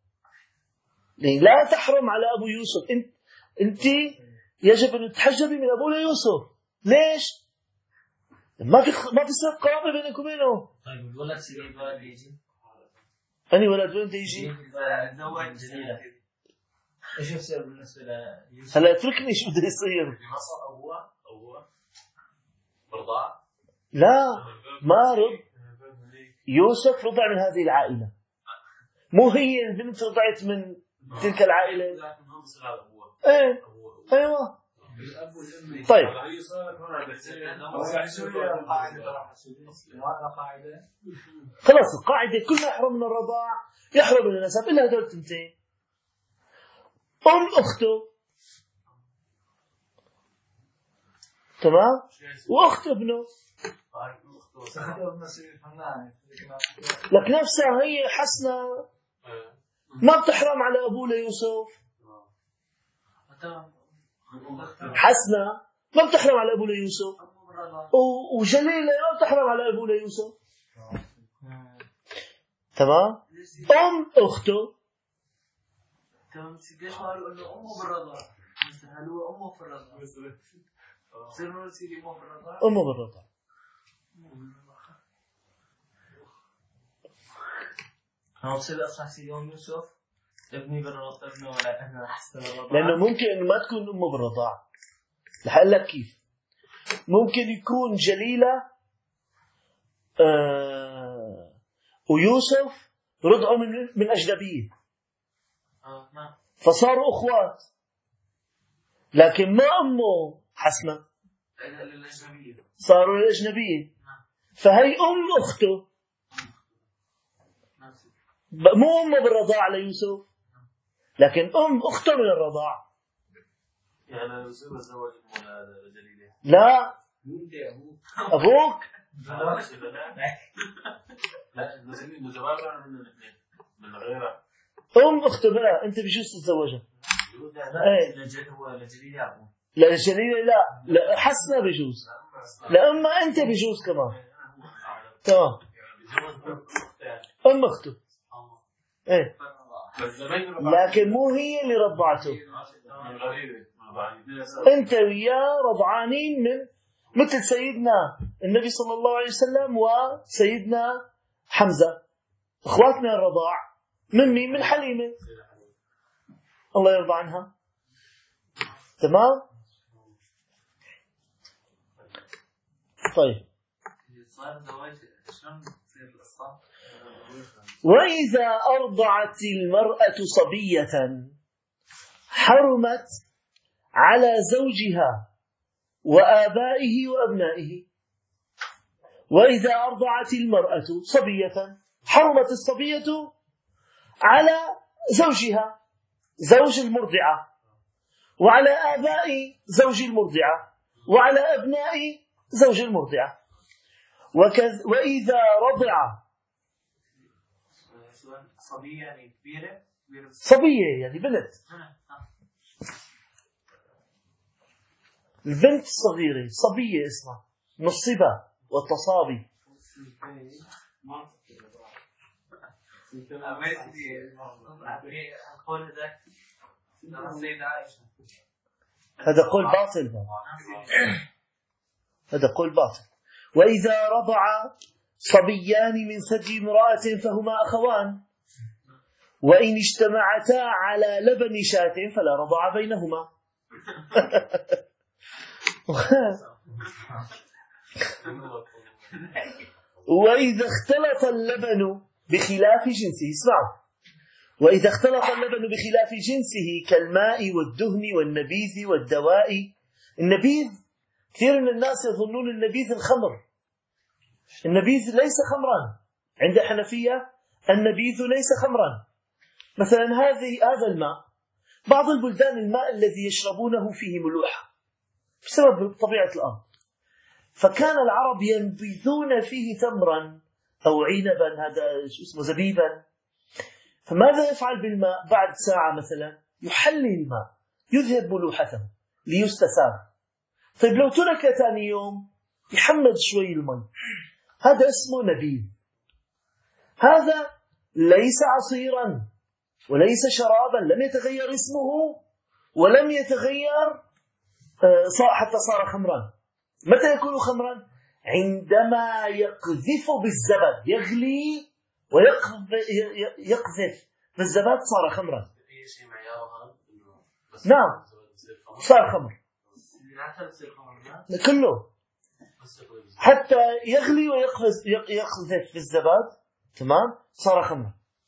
لا تحرم على أبو يوسف. أنت يجب أن تتحجبي من أبو ليوسف. ليش؟ ما في صلة قرابة بينك وبينه. طيب الولد سيدي الولد يجي؟ أني ولد وين يجي؟ ايش يصير بالنسبة ليوسف؟ هلا اتركني شو بده يصير. بمصر أبوه برضاع؟ لا، ما رض. يوسف رضع من هذه العائلة، مو هي البنت رضعت من تلك العائلة. ايه ايوه. طيب، خلاص القاعدة كل ما يحرم من الرضاع يحرم من النسب إلا هدول 2. أم أخته، تمام، وأخت ابنه. لك نفسها هي حسنة ما بتحرم على أبوه ليوسف. حسنة ما بتحرم على أبوه ليوسف، وجليلة ما بتحرم على أبوه ليوسف. تمام. أم أخته. تمام. ليش ما قالوا إنه أمه بالرضاع؟ هل هو أمه في الرضاع؟ صير سيدي أمه بالرضاع. أمه بالرضاع. هو بصير أصلا سيدي أم يوسف ابني بالرضاع، ابنه ولا أنا أحسن الرضاع. لأنه ممكن إنه ما تكون أمه بالرضاع. رح أقول لك كيف. ممكن يكون جليلة ويوسف رضعوا من أجنبية، فصاروا أخوات، لكن ما أمه حسنة، صاروا الأجنبية. فهي أم أخته، مو أمه بالرضاعة ليوسف، لكن أم أخته من الرضاعة. يعني يوسف تزوج جليلة؟ لا، أبوك. لا، نزلين زواجها من غيرها. أم أخته بقى أنت بجوز تتزوجها. هو لجليلة أبوه. لا جليلة لا حسنة بجوز، لا أما أنت بجوز كمان. تمام. أم أخته. إيه. لكن مو هي اللي رضعته. أنت وياه رضعانين من مثل سيدنا النبي صلى الله عليه وسلم وسيدنا حمزة، إخواتنا الرضاع من مين؟ من حليمة الله يرضى عنها. تمام. طيب. وإذا أرضعت المرأة صبية حرمت على زوجها وآبائه وأبنائه. وإذا أرضعت المرأة صبية حرمت الصبية على زوجها زوج المرضعة، وعلى آباء زوج المرضعة، وعلى أبناء زوج المرضعة. وإذا رضع صبية يعني كبيرة، صبية يعني بنت، البنت الصغيرة صبية اسمها نصبة والتصابي. هذا قول باطل. هذا قول باطل. وإذا رضع صبيان من ثدي امرأة فهما أخوان، وإن اجتمعتا على لبن شاة فلا رضع بينهما. وإذا اختلط اللبن بخلاف جنسه، اسمعوا، وإذا اختلط اللبن بخلاف جنسه كالماء والدهن والنبيذ والدواء. النبيذ كثير من الناس يظنون النبيذ الخمر. النبيذ ليس خمرا عند الحنفية، النبيذ ليس خمرا. مثلا هذا الماء، بعض البلدان الماء الذي يشربونه فيه ملوحة بسبب طبيعة الأرض، فكان العرب ينبذون فيه تمرا أو عنبا، هذا اسمه زبيبا. فماذا يفعل بالماء؟ بعد ساعة مثلا يحلي الماء، يذهب ملوحته ليستساغ. طيب لو ترك ثاني يوم يحمد شوي الماء، هذا اسمه نبيذ. هذا ليس عصيرا وليس شرابا، لم يتغير اسمه ولم يتغير حتى صار خمرا. متى يكون خمرا؟ عندما يقذف بالزبد، يغلي ويقذف بالزبد صار خمرا. نعم صار خمر كله، حتى يغلي ويقذف بالزبد، تمام، صار خمرا.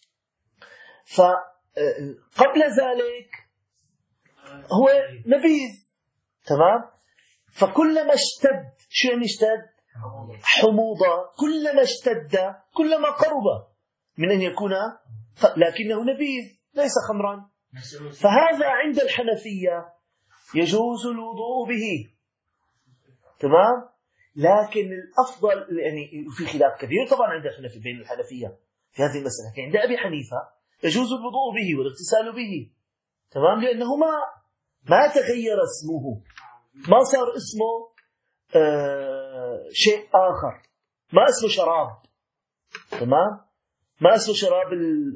فقبل ذلك هو نبيذ، تمام. فكلما اشتد، شو يعني اشتد؟ حموضة. كلما اشتد كلما قرب من أن يكون، لكنه نبيذ ليس خمرا. فهذا عند الحنفية يجوز الوضوء به، تمام. لكن الأفضل، يعني في خلاف كبير طبعا عند الحنفية بين الحنفية في هذه المسألة. عند أبي حنيفة يجوز الوضوء به والاغتسال به، تمام، لأنه ما تغير اسمه، ما صار اسمه شيء آخر، ما اسمه شراب، تمام، ما اسمه شراب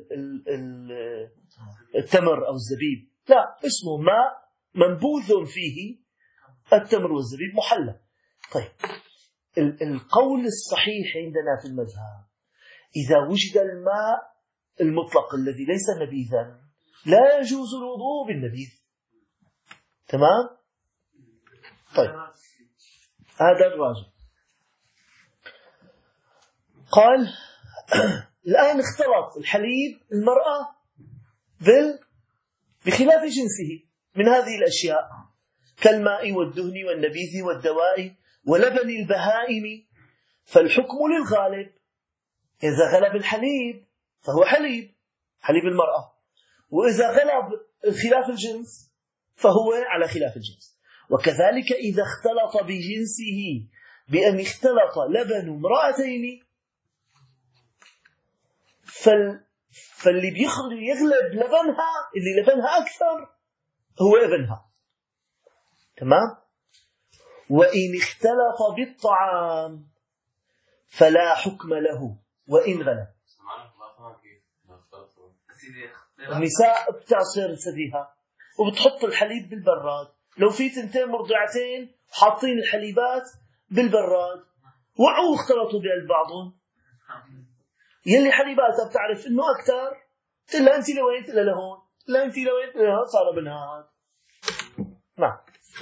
التمر أو الزبيب، لا، اسمه ماء منبوذ فيه التمر والزبيب محلى. طيب القول الصحيح عندنا في المذهب إذا وجد الماء المطلق الذي ليس نبيذا لا يجوز الوضوء بالنبيذ، تمام. طيب هذا الراجع. قال الآن اختلط الحليب المرأة بخلاف جنسه من هذه الأشياء كالماء والدهن والنبيذ والدواء ولبن البهائم، فالحكم للغالب. إذا غلب الحليب فهو حليب المرأة، وإذا غلب خلاف الجنس فهو على خلاف الجنس. وكذلك إذا اختلط بجنسه بأن اختلط لبن امرأتين، فاللي يغلب لبنها، اللي لبنها أكثر هو ابنها، تمام. وإن اختلط بالطعام فلا حكم له وإن غلب. النساء بتعصر ثديها وبتحط الحليب بالبراد. لو في تنتين مرضعتين حاطين الحليبات بالبراد وقعوا واختلطوا ببعضهم، يلي حليباتها بتعرف انه اكثر تقول لها انت لوين؟ تقول لها لهون. لا انت لوين؟ تقول لها صار بنهاد. نعم.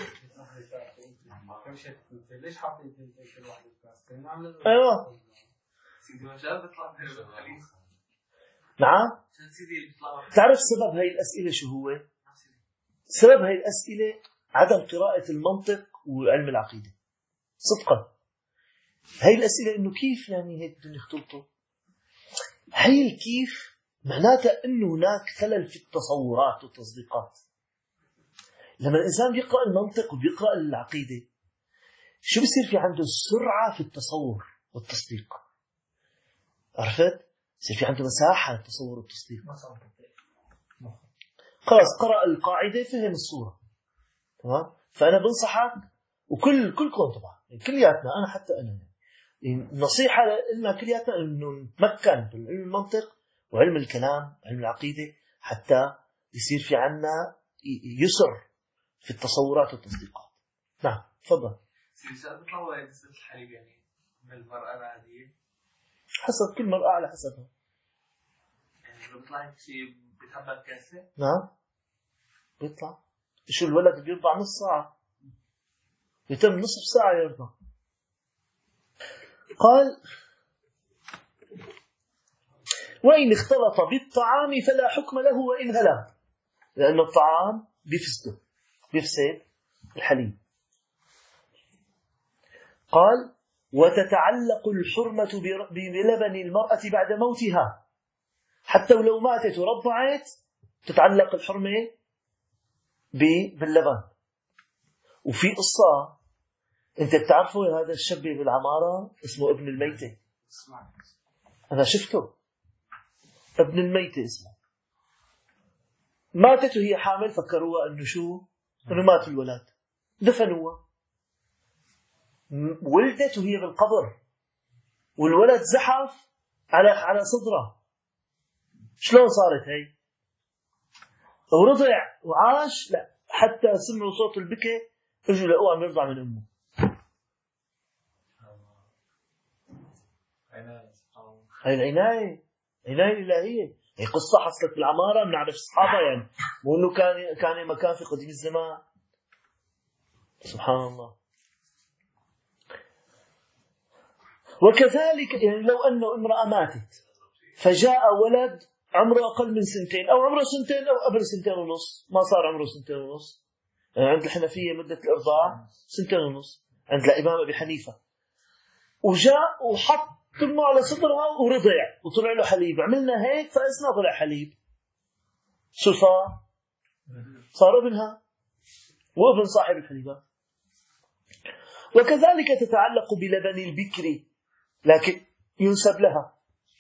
ليش حاطين كل واحد بكاستين؟ ايوه سيدي ما شاء الله بيطلع من الخليج. نعم. تعرف سبب هاي الأسئلة شو هو؟ سبب هاي الأسئلة عدم قراءة المنطق وعلم العقيدة. صدقا هاي الأسئلة إنه كيف يعني هيك بدهم يختلطوا؟ هاي الكيف معناتها إنه هناك خلل في التصورات والتصديقات. لما الإنسان بيقرأ المنطق وبيقرأ العقيدة شو بصير في عنده سرعة في التصور والتصديق. عرفت؟ بصير في عنده مساحة للتصور والتصديق. خلاص قرأ القاعدة فهم الصورة. تمام؟ فأنا بنصحك وكلكم طبعا كلياتنا أنا حتى أنا نصيحة لنا كلياتنا إنه نتمكن بالعلم المنطق وعلم الكلام علم العقيدة حتى يصير في عنا يسر في التصورات والتصديقات. نعم تفضل. سيدي بيطلع هو نسبة الحليب يعني من المرأة العادية حسب كل مرأة على حسبها. يعني لو بيطلع هيك شيء بتحبها كاسة. نعم بيطلع. شو الولد بيرضع نص ساعة يتم نصف ساعة يرضع. قال وإن اختلط بالطعام فلا حكم له وإن هلا، لأن الطعام بيفسد الحليب. قال وتتعلق الحرمة بلبن المرأة بعد موتها، حتى ولو ماتت ورضعت تتعلق الحرمة باللبن. وفي قصة انت بتعرفوا هذا الشاب بالعمارة اسمه ابن الميتة. انا شفته ابن الميتة اسمه. ماتت وهي حامل فكروها انه شو؟ انه مات الولد. دفنوها. ولدت وهي بالقبر والولد زحف على صدرها. شلون صارت هي؟ ورضع وعاش؟ لا، حتى سمعوا صوت البكي اجوا لقوه عم يرضع من امه. هاي العناية الإلهية. هي قصة حصلت بالعمارة بنعرف أصحابها يعني، مو إنه كان مكان في قديم الزمان. سبحان الله. وكذلك يعني لو أنه امرأة ماتت فجاء ولد عمره أقل من سنتين أو عمره سنتين أو قبل 2.5 سنين، ما صار عمره 2.5 سنين. عند الحنفية مدة الإرضاع 2.5 سنين، عند الإمام أبي حنيفة. وجاء وحط تمه على صدرها ورضع وطلع له حليب. عملنا هيك فأسنا طلع حليب. شو صار؟ صار ابنها وابن صاحب الحليبات. وكذلك تتعلق بلبن البكر لكن ينسب لها.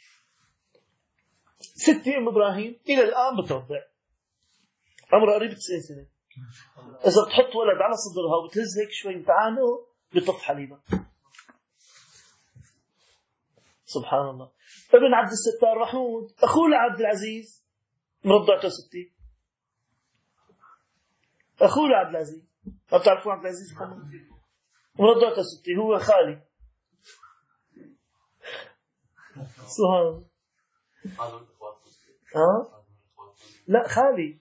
ستي أم إبراهيم إلى الآن بترضع، عمرها قريب 90 سنة. إذا بتحط ولد على صدرها وبتهز هيك شوي امتحانه بيطف حليبها. سبحان الله. ابن عبد الستار محمود أخوه لعبد العزيز مرضعته ستي. أخوه لعبد العزيز، ما بتعرفوا عبد العزيز محمد؟ مرضعته ستي، هو خالي. سبحان الله. لا خالي.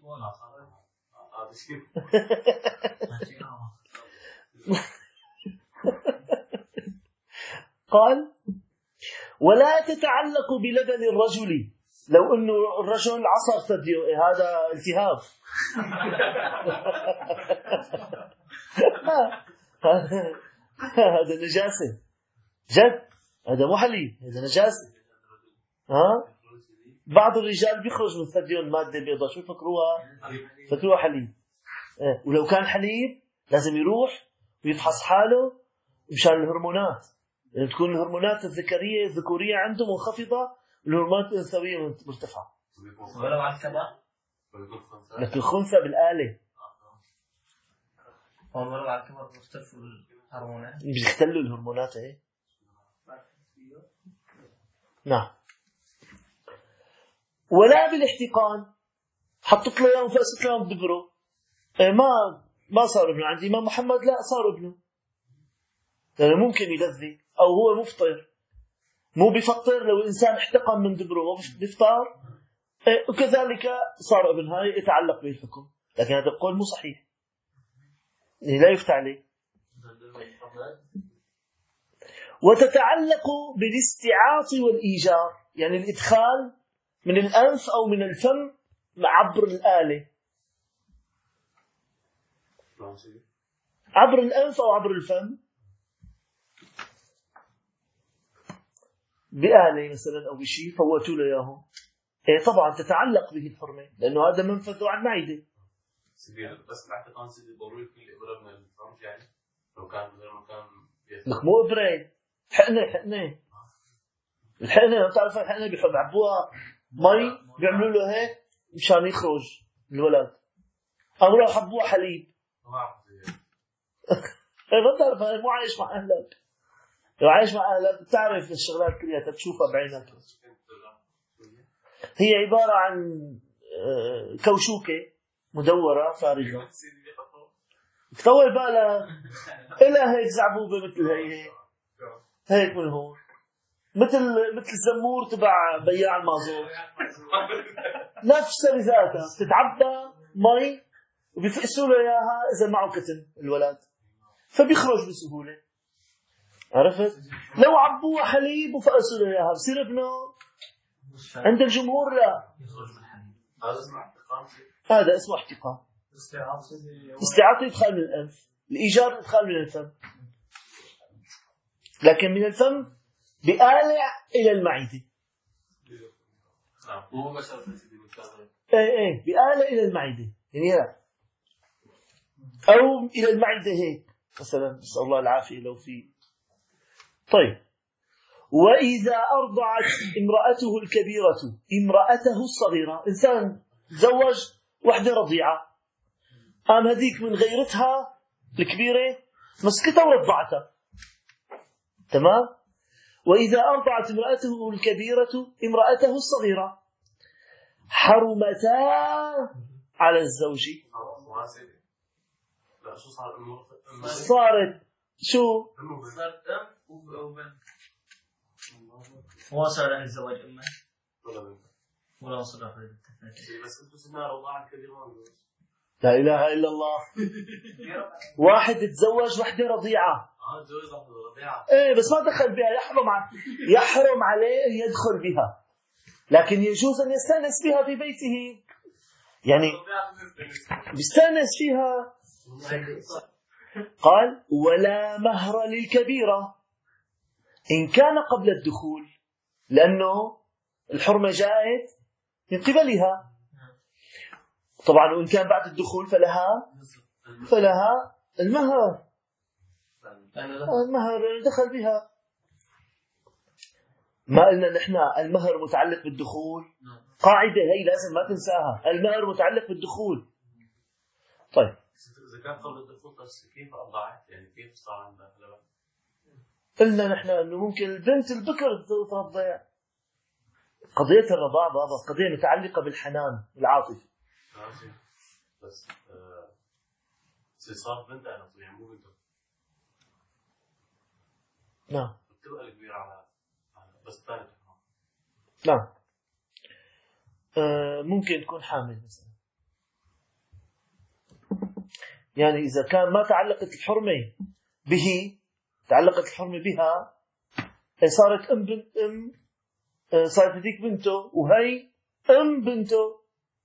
قال ولا تتعلق بلبن الرجل. لو انه الرجل عصر ثديه هذا التهاب. هذا نجاسة جد، هذا مو حليب، هذا نجاسة. بعض الرجال بيخرج من ثديهم مادة بيضاء، شو فكروها حليب. ولو كان حليب لازم يروح ويفحص حاله مشان الهرمونات، يعني تكون الهرمونات الذكورية عنده منخفضة والهرمونات الأنثوية مرتفعة. ولو على الكبر؟ لكن الخنثى بالآلة. ولو على الكبر بيختلفوا الهرمونات؟ بيختلوا الهرمونات. ايه نعم. ولا بالاحتقان، حطت له اياه وفقست له بدبره، ما صار ابنه. عند الإمام محمد لا، صار ابنه، لأنه ممكن يلذي أو هو مفطر، مو بفطر. لو الإنسان احتقن من دبره وبيفطر وكذلك صار ابن، هاي يتعلق به الحكم. لكن هذا القول مو صحيح، لا يفتى عليه. وتتعلق بالاستعاط والإيجار، يعني الإدخال من الأنف أو من الفم عبر الآلة، عبر الأنف أو عبر الفم بآلة مثلا أو بشيء فوتوا له إياه. طبعا تتعلق به الحرمة، لأنه هذا منفذ عن معدة. بس الاعتقاد سيدي ضروري كل إبرة من الفرج، يعني لو كان غير مكان لك مو إبرة، حقنة الحقنة، بتعرف الحقنة بيعبوها مي، بيعملوا له هيك مشان يخرج الولد، أمروا حبوها حليب. ما بتعرف، مو عايش مع أهلك. لو عايش مع أهلك بتعرف الشغلات كلها، تشوفها بعينك. هي عبارة عن كوشوكة مدورة فارغة، تطول بالك إلى هيك زعبوبة مثل هيك من هون، مثل الزمور تبع بياع المازوت، نفسها بذاتها تتعبى مي وبيفقسوا له اياها اذا معه كتم الولد، فبيخرج بسهوله. عرفت؟ لو عبوها حليب وفقسوا له اياها بصير ابنه. عند الجمهور لا، هذا اسمه احتقان. استعاطة إدخال من الأنف، الإيجار إدخال من الفم، لكن من الفم بآلة إلى المعدة. ايه بآلة إلى المعدة، يعني لا، أو إلى المعدة هيك مثلا، نسأل الله العافية لو في. طيب، وإذا أرضعت امرأته الكبيرة امرأته الصغيرة، إنسان تزوج وحدة رضيعة، قام هذيك من غيرتها الكبيرة مسكتها ورضعتها، تمام. وإذا أرضعت امرأته الكبيرة امرأته الصغيرة حرمتا على الزوج. صارت شو؟ صارت وبنت. هو صار عن الزواج أمه ولا وصل أخذ بس أنتوا سمعوا رضاعة كبيرة. لا إله إلا الله. واحد تزوج وحدة رضيعة، تزوج وحدة رضيعة، إيه بس ما دخل بها، يحرم عليه أن يدخل بها، لكن يجوز أن يستأنس بها في بيته، يعني يستأنس فيها. قال ولا مهر للكبيرة إن كان قبل الدخول، لأنه الحرمة جاءت من قبلها طبعا، وإن كان بعد الدخول فلها المهر دخل بها. ما قلنا نحن المهر متعلق بالدخول؟ قاعدة هي لازم ما تنساها، المهر متعلق بالدخول. طيب إذا كان قبل الدخول بس كيف أرضعت، يعني كيف صار عندها لبن؟ قلنا نحن أنه ممكن البنت البكر ترضع. قضية الرضاعة بابا قضية متعلقة بالحنان العاطفي. بس صارت بنت أنا يعني مو بنته. نعم. بتبقى كبيرة على بس ثاني. نعم. ممكن تكون حامل مثلا، يعني إذا كان ما تعلقت الحرمة به، تعلقت الحرمة بها، صارت صارت هذيك بنته وهي بنته.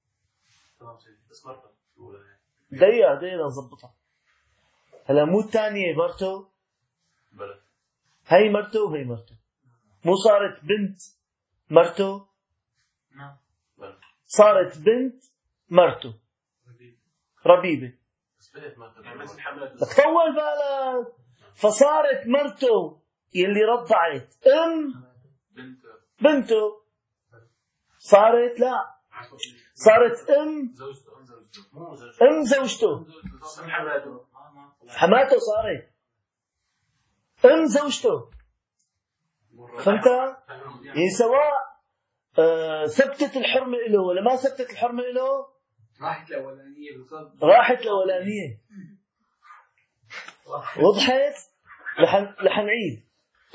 دقيقة نظبطها. هلا مو الثانية مرته، هي مرته وهي مرته، مو صارت بنت مرته، صارت بنت مرته ربيبة. تطول بالك، فصارت مرته يلي رضعت بنته، صارت لا، صارت زوجته، حماته، صارت زوجته. فهمت؟ يعني سواء ثبتت الحرمة له ولا ما ثبتت الحرمة له، راحت الأولانية بالضبط. راحت الأولانية. وضحت؟ رح نعيد.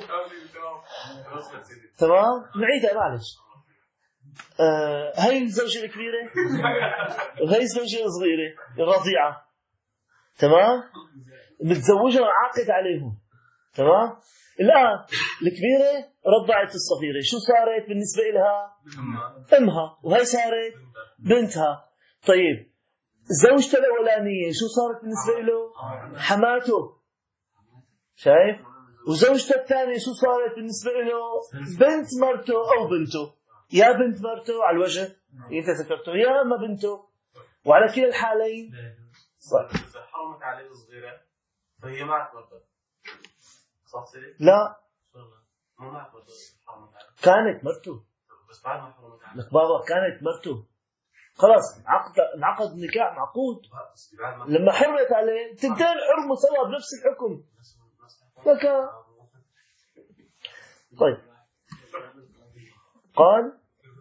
تمام؟ نعيدها معلش. هاي الزوجة الكبيرة وهي الزوجة الصغيرة الرضيعة، تمام؟ متزوجها وعاقد عليهم، تمام؟ الآن الكبيرة رضعت الصغيرة، شو صارت بالنسبة لها؟ أمها، وهي صارت بنتها. طيب زوجته الأولانية شو صارت بالنسبة له؟ حماته، شايف؟ وزوجته الثانية شو صارت بالنسبة له؟ بنت مرته أو بنته، يا بنت مرته على الوجه انت ذكرته، يا اما بنته، وعلى كلا الحالين صح. إذا حرمت عليه الصغيرة فهي ما اعتبرت، صح سيدي؟ لا، مو ما اعتبرت حرمت عليه، كانت مرته، بس بعد ما حرمت عليه لك بابا كانت مرته، خلاص انعقد النكاح معقود. لما حرمت عليه تنتين حرموا سوا بنفس الحكم. لك طيب قال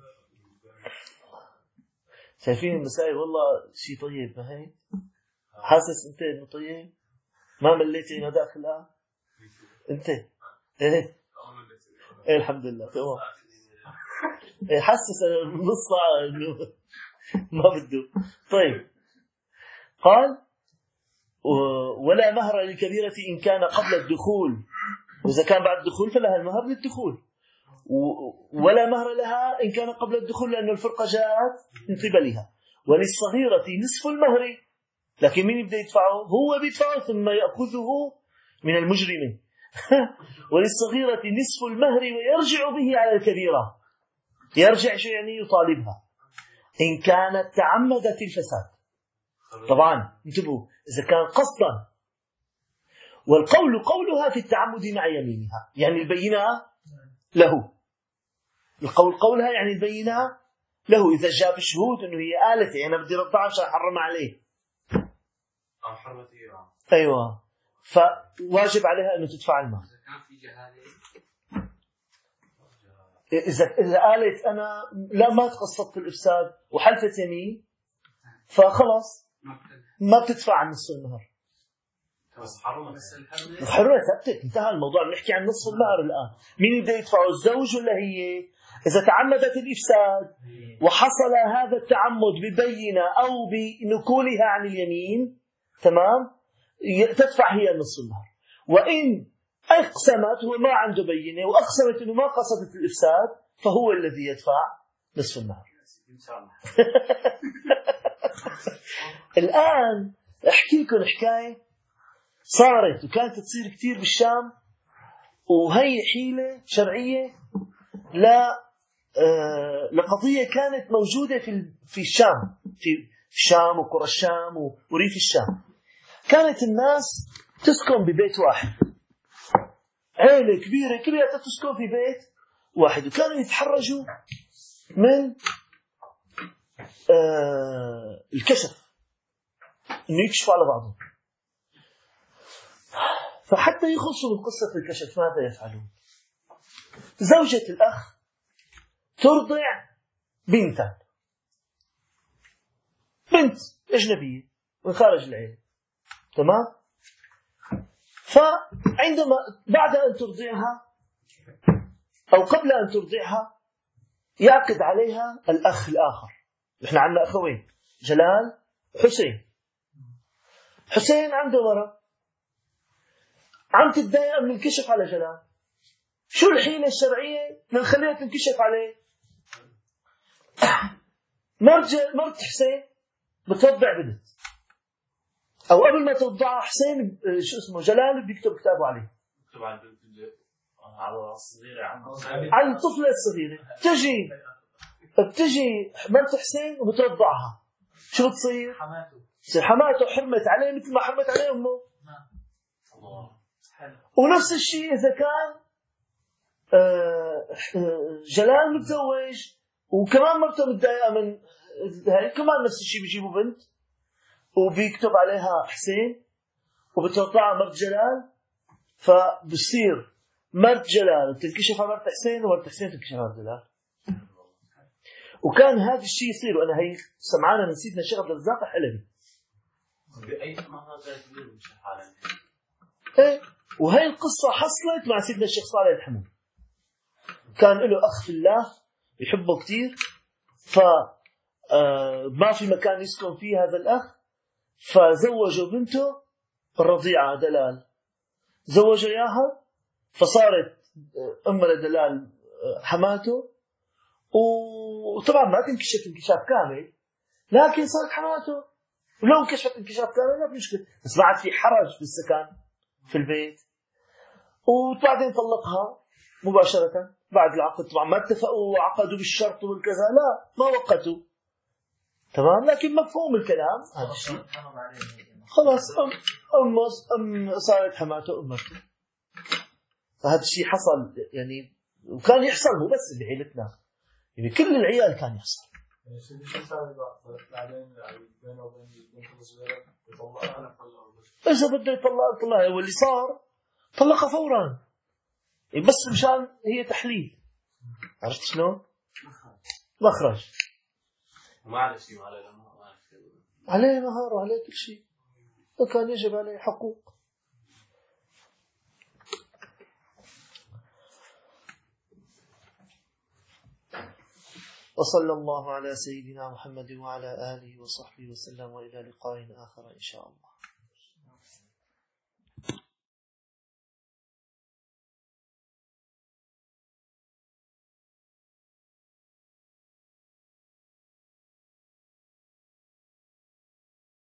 شايفين المسائل والله شيء طيب، ما هي حاسس انت انه طيب؟ ما مليتي انه داخل انت؟ ايه الحمد لله تمام. حسس النص انه ما بده. طيب قال ولا مهر للكبيرة إن كان قبل الدخول، وإذا كان بعد الدخول فلها المهر للدخول، ولا مهر لها إن كان قبل الدخول لأن الفرقة جاءت من قبلها. وللصغيرة نصف المهر، لكن مين يبدأ يدفعه؟ هو بيدفعه ثم يأخذه من المجرم. وللصغيرة نصف المهر ويرجع به على الكبيرة. يرجع شو يعني؟ يطالبها إن كانت تعمدت الفساد. طبعا انتبهوا، إذا كان قصدا. والقول قولها في التعمد مع يمينها، يعني البينة له. القول قولها يعني البينة له. إذا جاء بشهود إنه هي آلتي أنا بدي رضعها عشان أحرم عليه، أيوة، فواجب عليها أنه تدفع المال. إذا قالت أنا لا ما تقصدت الإفساد وحلفت يمين فخلص ما بتدفع عن نصف المهر. الحرمة ثبتت، انتهى الموضوع. بنحكي عن نصف المهر الآن. مين بده يدفعه، الزوج ولا هي؟ إذا تعمدت الإفساد وحصل هذا التعمد ببينة أو بنكولها عن اليمين، تمام، تدفع هي نصف المهر. وإن أقسمت وما عنده بينة وأقسمت أنه ما قصدت الإفساد فهو الذي يدفع نصف المهر. الآن أحكي لكم حكاية صارت وكانت تصير كتير بالشام، وهي حيلة شرعية لقضية كانت موجودة في الشام، في الشام وقرى الشام وريف الشام. كانت الناس تسكن ببيت واحد، عيلة كبيرة كلها تسكن في بيت واحد، وكانوا يتحرجوا من الكشف، إنه يكشفوا على بعضهم. فحتى يخلصوا من قصة الكشف ماذا يفعلون؟ زوجة الأخ ترضع بنتا، بنت أجنبية من خارج العيلة، تمام؟ فعندما بعد أن ترضعها أو قبل أن ترضعها يعقد عليها الأخ الآخر. نحن عندنا أخوين، جلال حسين. حسين عنده مرض، عم تتضايق من الكشف على جلال. شو الحيلة الشرعية لنخليها تنكشف عليه؟ مرت حسين بتوضع بنت، أو قبل ما توضعها حسين شو اسمه جلال بيكتب كتابه عليه، يكتب على البنت على الصغيرة، على الطفلة الصغيرة. بتجي مرت حسين وبتوضعها، شو بتصير؟ تصير حماته حرمت عليه مثل ما حرمت عليه أمه. ونفس الشيء إذا كان جلال متزوج وكمان مرته متضايقة من هاي، كمان نفس الشيء بيجيبوا بنت وبيكتب عليها حسين وبتوضعها مرت جلال، فبصير مرت جلال تنكشف على مرت حسين، ومرت حسين تنكشف على جلال. وكان هذا الشيء يصير، وأنا هي سمعانا من سيدنا الشيخ عبد الرزاق الحلبي. بأي مرة زي كبير مش حالا. إيه، وهي القصة حصلت مع سيدنا الشيخ صالح الحمود. كان له أخ في الله يحبه كتير، فما في مكان يسكن فيه هذا الأخ، فزوجوا بنته الرضيعة دلال، زوجوا إياها، فصارت أم لدلال حماته. وطبعا ما تنكشف انكشاف كامل، لكن صارت حماته. ولو انكشفت انكشاف كامل ما في مشكلة، بس بعد في حرج بالسكن في البيت. وبعدين طلقها مباشرة بعد العقد. طبعا ما اتفقوا وعقدوا بالشرط والكذا، لا ما وقتوا، تمام. لكن مفهوم الكلام هذا الشيء. خلاص أم صارت حماته أمته. فهذا الشيء حصل يعني، وكان يحصل مو بس بعيلتنا، يعني كل العيال كان يحصل. يعني شو صار بعدين بينه وبين البنت الصغيرة يطلقها؟ إذا بده يطلق طلقها، واللي صار طلقها فورا، بس مشان هي تحليل. عرفت شلون؟ مخرج. وما عليه شيء، عليه مهار وعليه كل شيء، وكان يجب عليه حقوق. وصلى الله على سيدنا محمد وعلى آله وصحبه وسلم، وإلى لقاء آخر إن شاء الله.